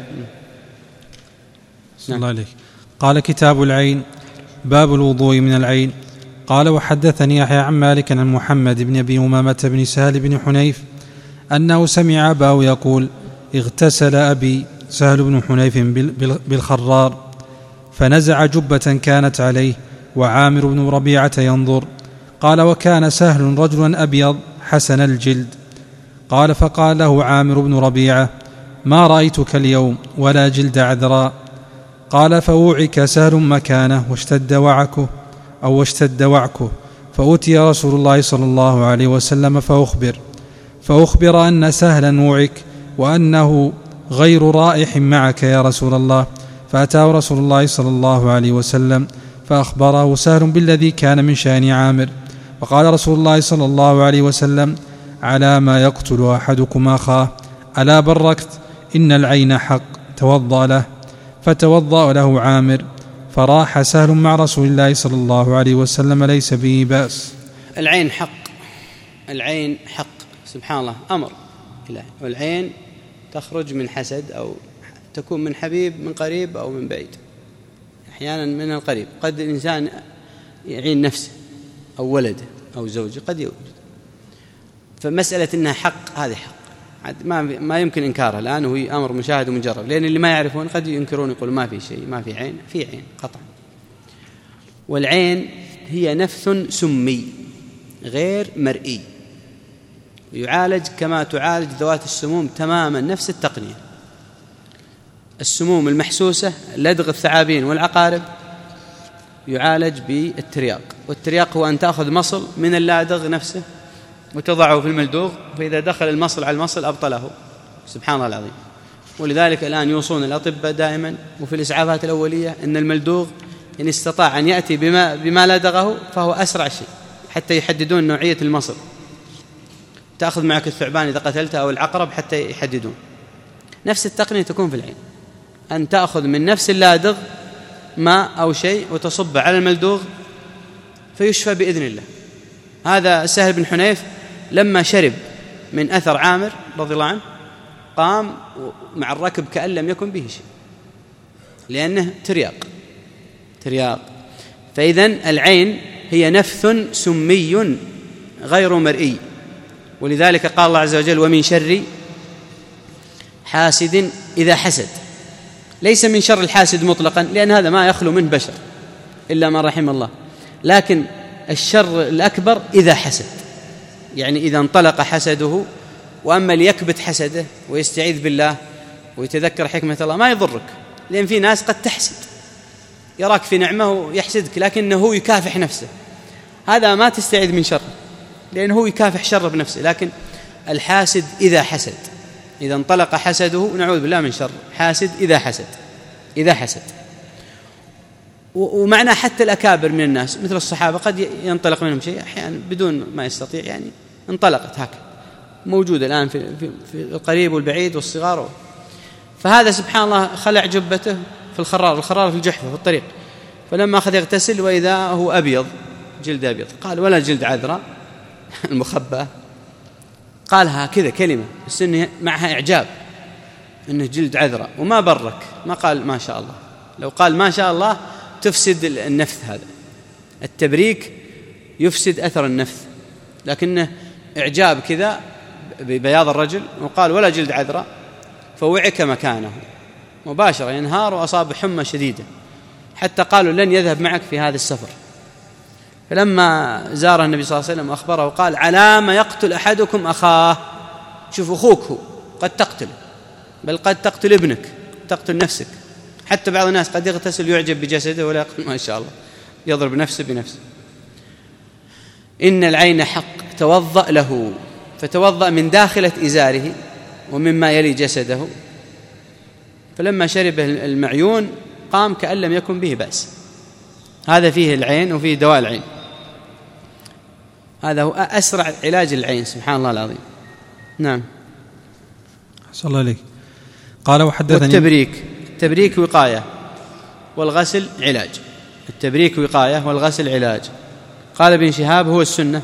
نعم. الله عليك. قال: كتاب العين، باب الوضوء من العين. قال: وحدثني يحيى عن مالك عن محمد بن أبي أمامة بن سهل بن حنيف أنه سمع أباه يقول: اغتسل أبي سهل بن حنيف بالخرار، فنزع جبة كانت عليه، وعامر بن ربيعة ينظر. قال: وكان سهل رجلا أبيض حسن الجلد. قال: فقال له عامر بن ربيعة: ما رأيتك اليوم ولا جلد عذراء. قال: فوعك سهل مكانه واشتد وعكه أو واشتد وعكه، فأتي رسول الله صلى الله عليه وسلم فأخبر فأخبر أن سهلا وعك وأنه غير رائح معك يا رسول الله. فأتاه رسول الله صلى الله عليه وسلم فأخبره سهل بالذي كان من شأن عامر. فقال رسول الله صلى الله عليه وسلم: على ما يقتل أحدكم أخاه، ألا بركت؟ إن العين حق، توضأ له. فتوضأ له عامر، فراح سهل مع رسول الله صلى الله عليه وسلم ليس به بأس. العين حق، العين حق، سبحان الله، أمر إلهي. والعين تخرج من حسد، أو تكون من حبيب من قريب أو من بعيد، أحيانا من القريب. قد الإنسان يعين نفسه أو ولده أو زوجه، قد يوجد. فمسألة إنها حق، هذه حق ما ما يمكن إنكارها الآن، وهي أمر مشاهد ومجرب. لأن اللي ما يعرفون قد ينكرون، يقولوا ما في شيء، ما في عين. في عين قطعا. والعين هي نفث سمي غير مرئي، يعالج كما تعالج ذوات السموم تماما، نفس التقنية. السموم المحسوسة، لدغ الثعابين والعقارب، يعالج بالترياق. والترياق هو أن تأخذ مصل من اللادغ نفسه وتضعه في الملدوغ، فإذا دخل المصل على المصل أبطله. سبحان الله العظيم. ولذلك الآن يوصون الأطباء دائما وفي الإسعافات الأولية أن الملدوغ إن استطاع أن يأتي بما, بما لدغه فهو أسرع شيء، حتى يحددون نوعية المصل. تأخذ معك الثعبان إذا قتلته أو العقرب حتى يحددون. نفس التقنية تكون في العين، أن تأخذ من نفس اللادغ ماء أو شيء وتصب على الملدوغ فيشفى بإذن الله. هذا سهل بن حنيف لما شرب من أثر عامر رضي الله عنه قام مع الركب كأن لم يكن به شيء، لأنه ترياق. ترياق. فإذن العين هي نفث سمي غير مرئي، ولذلك قال الله عز وجل: ومن شر حاسد إذا حسد. ليس من شر الحاسد مطلقا، لأن هذا ما يخلو منه بشر إلا من رحم الله، لكن الشر الأكبر إذا حسد، يعني إذا انطلق حسده. وأما ليكبت حسده ويستعيذ بالله ويتذكر حكمة الله ما يضرك، لأن في ناس قد تحسد، يراك في نعمة ويحسدك لكنه هو يكافح نفسه، هذا ما تستعيذ من شر لأنه هو يكافح شر بنفسه. لكن الحاسد إذا حسد، إذا انطلق حسده، نعوذ بالله من شر حاسد إذا حسد إذا حسد. ومعنى حتى الأكابر من الناس مثل الصحابة قد ينطلق منهم شيء أحيانا بدون ما يستطيع، يعني انطلقت هكذا، موجودة الآن في, في, في القريب والبعيد والصغار. فهذا سبحان الله خلع جبته في الخرار الخرار في الجحفة في الطريق، فلما أخذ يغتسل وإذا هو أبيض، جلد أبيض، قال: ولا جلد عذراء المخبأة. قالها كذا كلمة بس إنه معها إعجاب إنه جلد عذراء، وما برك، ما قال ما شاء الله. لو قال ما شاء الله تفسد النفث، هذا التبريك يفسد أثر النفث، لكنه إعجاب كذا ببياض الرجل، وقال: ولا جلد عذراء، فوعك مكانه مباشرة، ينهار وأصاب حمى شديدة، حتى قالوا: لن يذهب معك في هذا السفر. فلما زار النبي صلى الله عليه وسلم أخبره قال: على ما يقتل أحدكم أخاه. شوف أخوك هو قد تقتل، بل قد تقتل ابنك، تقتل نفسك. حتى بعض الناس قد يغتسل يعجب بجسده ولا يقول ما شاء الله، يضرب نفسه بنفسه. إن العين حق، توضأ له، فتوضأ من داخلة إزاره ومما يلي جسده، فلما شرب المعيون قام كأن لم يكن به بأس. هذا فيه العين وفيه دواء العين، هذا هو أسرع علاج العين، سبحان الله العظيم. نعم. صلى الله عليك. قال: وحدثني. والتبريك، التبريك وقاية والغسل علاج. التبريك وقاية والغسل علاج. قال ابن شهاب: هو السنة.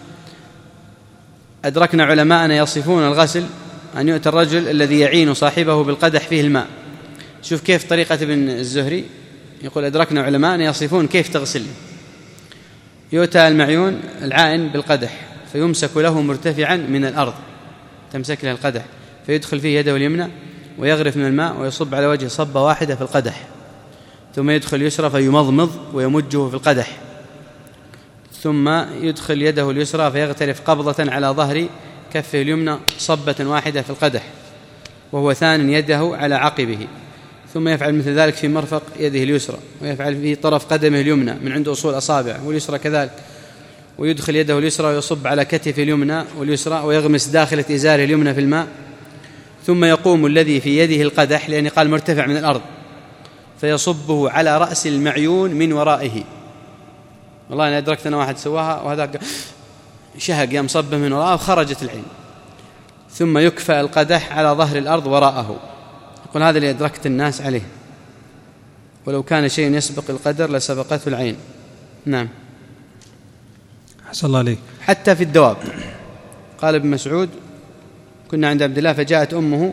أدركنا علماءنا يصفون الغسل أن يؤتى الرجل الذي يعين صاحبه بالقدح فيه الماء. شوف كيف طريقة ابن الزهري، يقول: أدركنا علماءنا يصفون كيف تغسل. يؤتى المعيون العائن بالقدح فيمسك له مرتفعا من الأرض، تمسك له القدح، فيدخل فيه يده اليمنى ويغرف من الماء ويصب على وجهه صبة واحدة في القدح، ثم يدخل اليسرى فيمضمض ويمجه في القدح، ثم يدخل يده اليسرى فيغترف قبضة على ظهر كفه اليمنى صبة واحدة في القدح، وهو ثان يده على عقبه، ثم يفعل مثل ذلك في مرفق يده اليسرى، ويفعل في طرف قدمه اليمنى من عند أصول أصابعه واليسرى كذلك، ويدخل يده اليسرى ويصب على كتف اليمنى واليسرى ويغمس داخلة إزاره اليمنى في الماء، ثم يقوم الذي في يده القدح، لأن قال مرتفع من الأرض، فيصبه على رأس المعيون من ورائه. والله أنا أدركت أنا واحد سواها وهذا شهق يوم صبه من وراءه وخرجت العين، ثم يكفأ القدح على ظهر الأرض وراءه. يقول: هذا اللي أدركت الناس عليه، ولو كان شيء يسبق القدر لسبقته العين. نعم. حسن الله عليك. حتى في الدواب. قال ابن مسعود: كنا عند عبد الله فجاءت أمه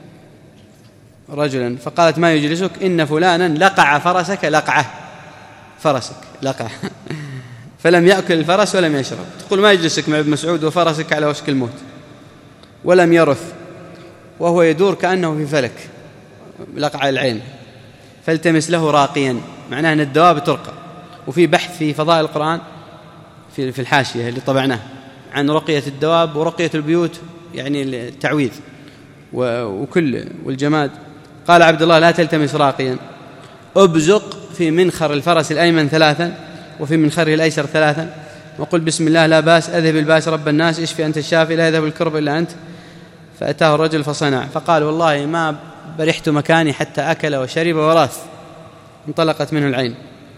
رجلا فقالت: ما يجلسك؟ إن فلانا لقع فرسك لقعه، فرسك لقع فلم يأكل الفرس ولم يشرب. تقول: ما يجلسك مع ابن مسعود وفرسك على وشك الموت ولم يرث وهو يدور كأنه في فلك، لقع العين، فالتمس له راقيا. معناه أن الدواب ترقى. وفي بحث في فضائل القرآن في الحاشية اللي طبعناه عن رقية الدواب ورقية البيوت، يعني التعويذ وكل والجماد. قال عبد الله: لا تلتمس راقيا، أبزق في منخر الفرس الأيمن ثلاثا وفي منخره الأيسر ثلاثا، وقل بسم الله لا باس، أذهب الباس رب الناس، اشفي أنت الشافي، لا يذهب الكرب إلا أنت. فأتاه الرجل فصنع، فقال: والله ما برحت مكاني حتى أكل وشرب وراث. انطلقت منه العين.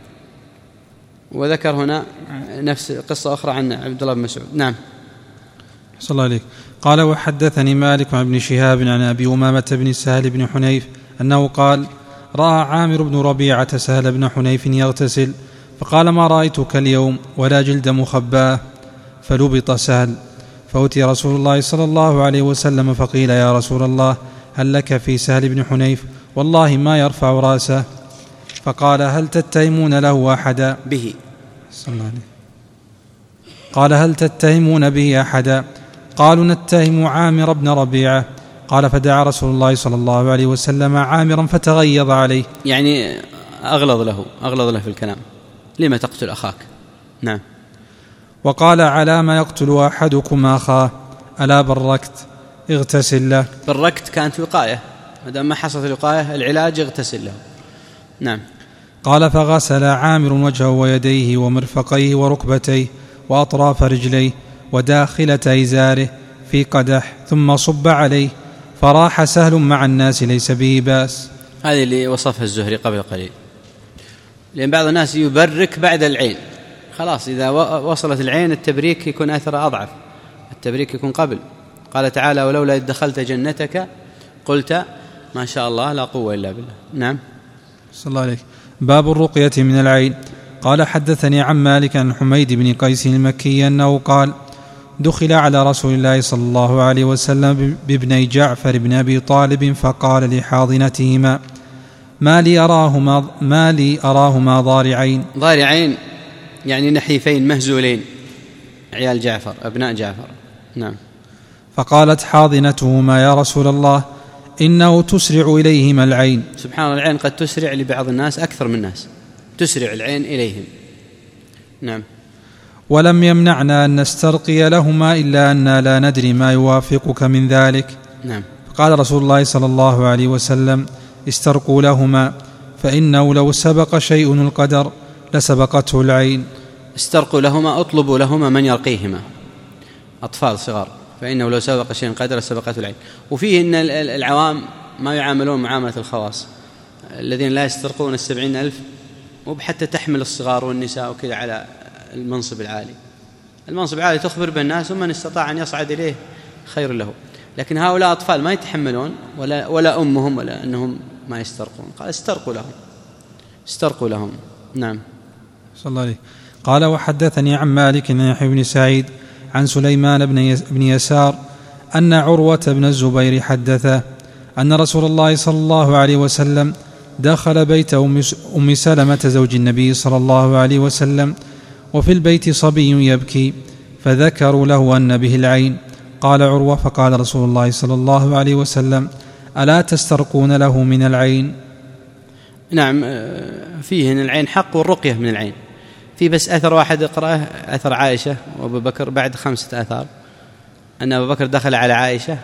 وذكر هنا نفس قصة أخرى عن عبد الله بن مسعود. نعم. صلى الله عليك. قال: وحدثني مالك عن ابن شهاب عن أبي أمامة بن سهل بن حنيف أنه قال: رأى عامر بن ربيعة سهل بن حنيف يغتسل، فقال: ما رأيتك اليوم ولا جلد مخباه. فلبط سهل، فأتي رسول الله صلى الله عليه وسلم فقيل: يا رسول الله، هل لك في سهل بن حنيف؟ والله ما يرفع رأسه. فقال هل تتهمون له أحدا به صلى الله عليه. قال هل تتهمون به أحدا؟ قالوا نتهم عامر بن ربيعة. قال فدعا رسول الله صلى الله عليه وسلم عامرا فتغيظ عليه، يعني أغلظ له أغلظ له في الكلام، لما تقتل أخاك؟ نعم. وقال على ما يقتل أحدكم أخاه؟ ألا بركت اغتسل له. بركت كانت وقاية، ما دام ما حصلت الوقاية العلاج اغتسل له. نعم. قال فغسل عامر وجهه ويديه ومرفقيه وركبتيه وأطراف رجليه وداخلة إزاره في قدح ثم صب عليه، فراح سهل مع الناس ليس به بأس. هذه اللي وصفها الزهري قبل قليل، لأن بعض الناس يبرك بعد العين، خلاص إذا وصلت العين التبريك يكون أثر أضعف، التبريك يكون قبل. قال تعالى ولولا إذ دخلت جنتك قلت ما شاء الله لا قوة إلا بالله. نعم. صلى الله عليه. باب الرقية من العين. قال حدثني عن مالك عن حميد بن قيس المكي أنه قال دخل على رسول الله صلى الله عليه وسلم بابني جعفر بن أبي طالب فقال لحاضنتهما ما لي أراهما, ما لي أراهما ضارعين. ضارعين يعني نحيفين مهزولين، عيال جعفر أبناء جعفر. نعم. فقالت حاضنتهما يا رسول الله إنه تسرع إليهما العين. سبحان الله، العين قد تسرع لبعض الناس أكثر من الناس، تسرع العين إليهم. نعم. ولم يمنعنا أن نسترقي لهما إلا أننا لا ندري ما يوافقك من ذلك. نعم. فقال رسول الله صلى الله عليه وسلم استرقوا لهما فإنه لو سبق شيء القدر لسبقته العين. استرقوا لهما، اطلبوا لهما من يرقيهما، أطفال صغار، فإنه لو سبق شيء القدر لسبقته العين. وفيه أن العوام ما يعاملون معاملة الخواص الذين لا يسترقون السبعين ألف، وبحتى تحمل الصغار والنساء وكذا على المنصب العالي. المنصب العالي تخبر بالناس ومن استطاع أن يصعد إليه خير له، لكن هؤلاء أطفال ما يتحملون ولا, ولا أمهم ولا أنهم ما يسترقون. قال استرقوا لهم، استرقوا لهم. نعم. صلى الله عليه. قال وحدثني عن مالك بن يحيى بن سعيد عن سليمان بن يسار أن عروة بن الزبير حدثه أن رسول الله صلى الله عليه وسلم دخل بيت أم سلمة زوج النبي صلى الله عليه وسلم وفي البيت صبي يبكي، فذكروا له أن به العين. قال عروة فقال رسول الله صلى الله عليه وسلم ألا تسترقون له من العين؟ نعم، فيه أن العين حق والرقية من العين. في بس أثر واحد اقرأه، أثر عائشة وأبو بكر بعد خمسة آثار، أن أبو بكر دخل على عائشة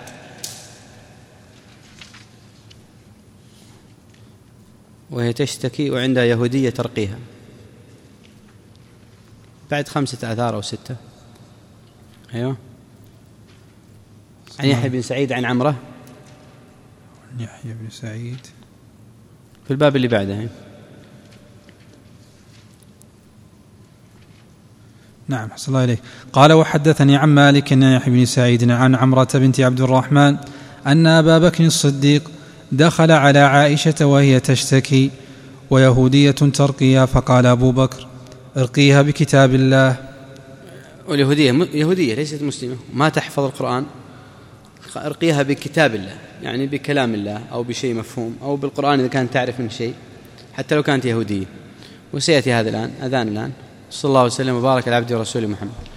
وهي تشتكي وعندها يهودية ترقيها، بعد خمسة آثار أو ستة. أيوة. عن يحيى بن سعيد عن عمره. يحيى بن سعيد في الباب اللي بعده. نعم. حسن الله إليك. قال وحدثني عن مالك عن يحيى بن سعيد عن عمرة بنت عبد الرحمن أن أبا بكر الصديق دخل على عائشة وهي تشتكي ويهودية ترقيها، فقال أبو بكر ارقيها بكتاب الله. واليهودية يهودية ليست مسلمة ما تحفظ القرآن، ارقيها بكتاب الله يعني بكلام الله أو بشيء مفهوم أو بالقرآن إذا كانت تعرف من شيء، حتى لو كانت يهودية. وسيأتي هذا الآن أذان الآن. صلى الله وسلم وبارك على عبده ورسوله محمد.